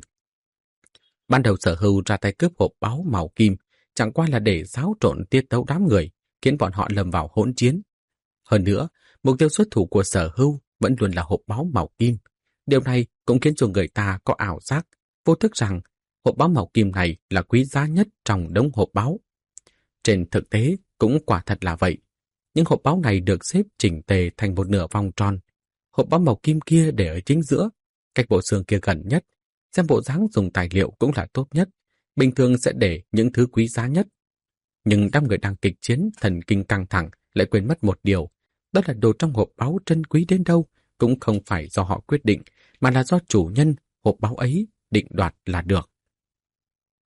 Ban đầu Sở Hưu ra tay cướp hộp báu màu kim, chẳng qua là để xáo trộn tiết tấu đám người, khiến bọn họ lầm vào hỗn chiến. Hơn nữa, mục tiêu xuất thủ của Sở Hưu vẫn luôn là hộp báu màu kim. Điều này cũng khiến cho người ta có ảo giác, vô thức rằng hộp báu màu kim này là quý giá nhất trong đống hộp báu. Trên thực tế cũng quả thật là vậy. Những hộp báu này được xếp chỉnh tề thành một nửa vòng tròn. Hộp báu màu kim kia để ở chính giữa, cách bộ xương kia gần nhất. Xem bộ dáng dùng tài liệu cũng là tốt nhất. Bình thường sẽ để những thứ quý giá nhất. Nhưng đám người đang kịch chiến thần kinh căng thẳng lại quên mất một điều. Đó là đồ trong hộp báu trân quý đến đâu cũng không phải do họ quyết định, mà là do chủ nhân hộp báu ấy định đoạt là được.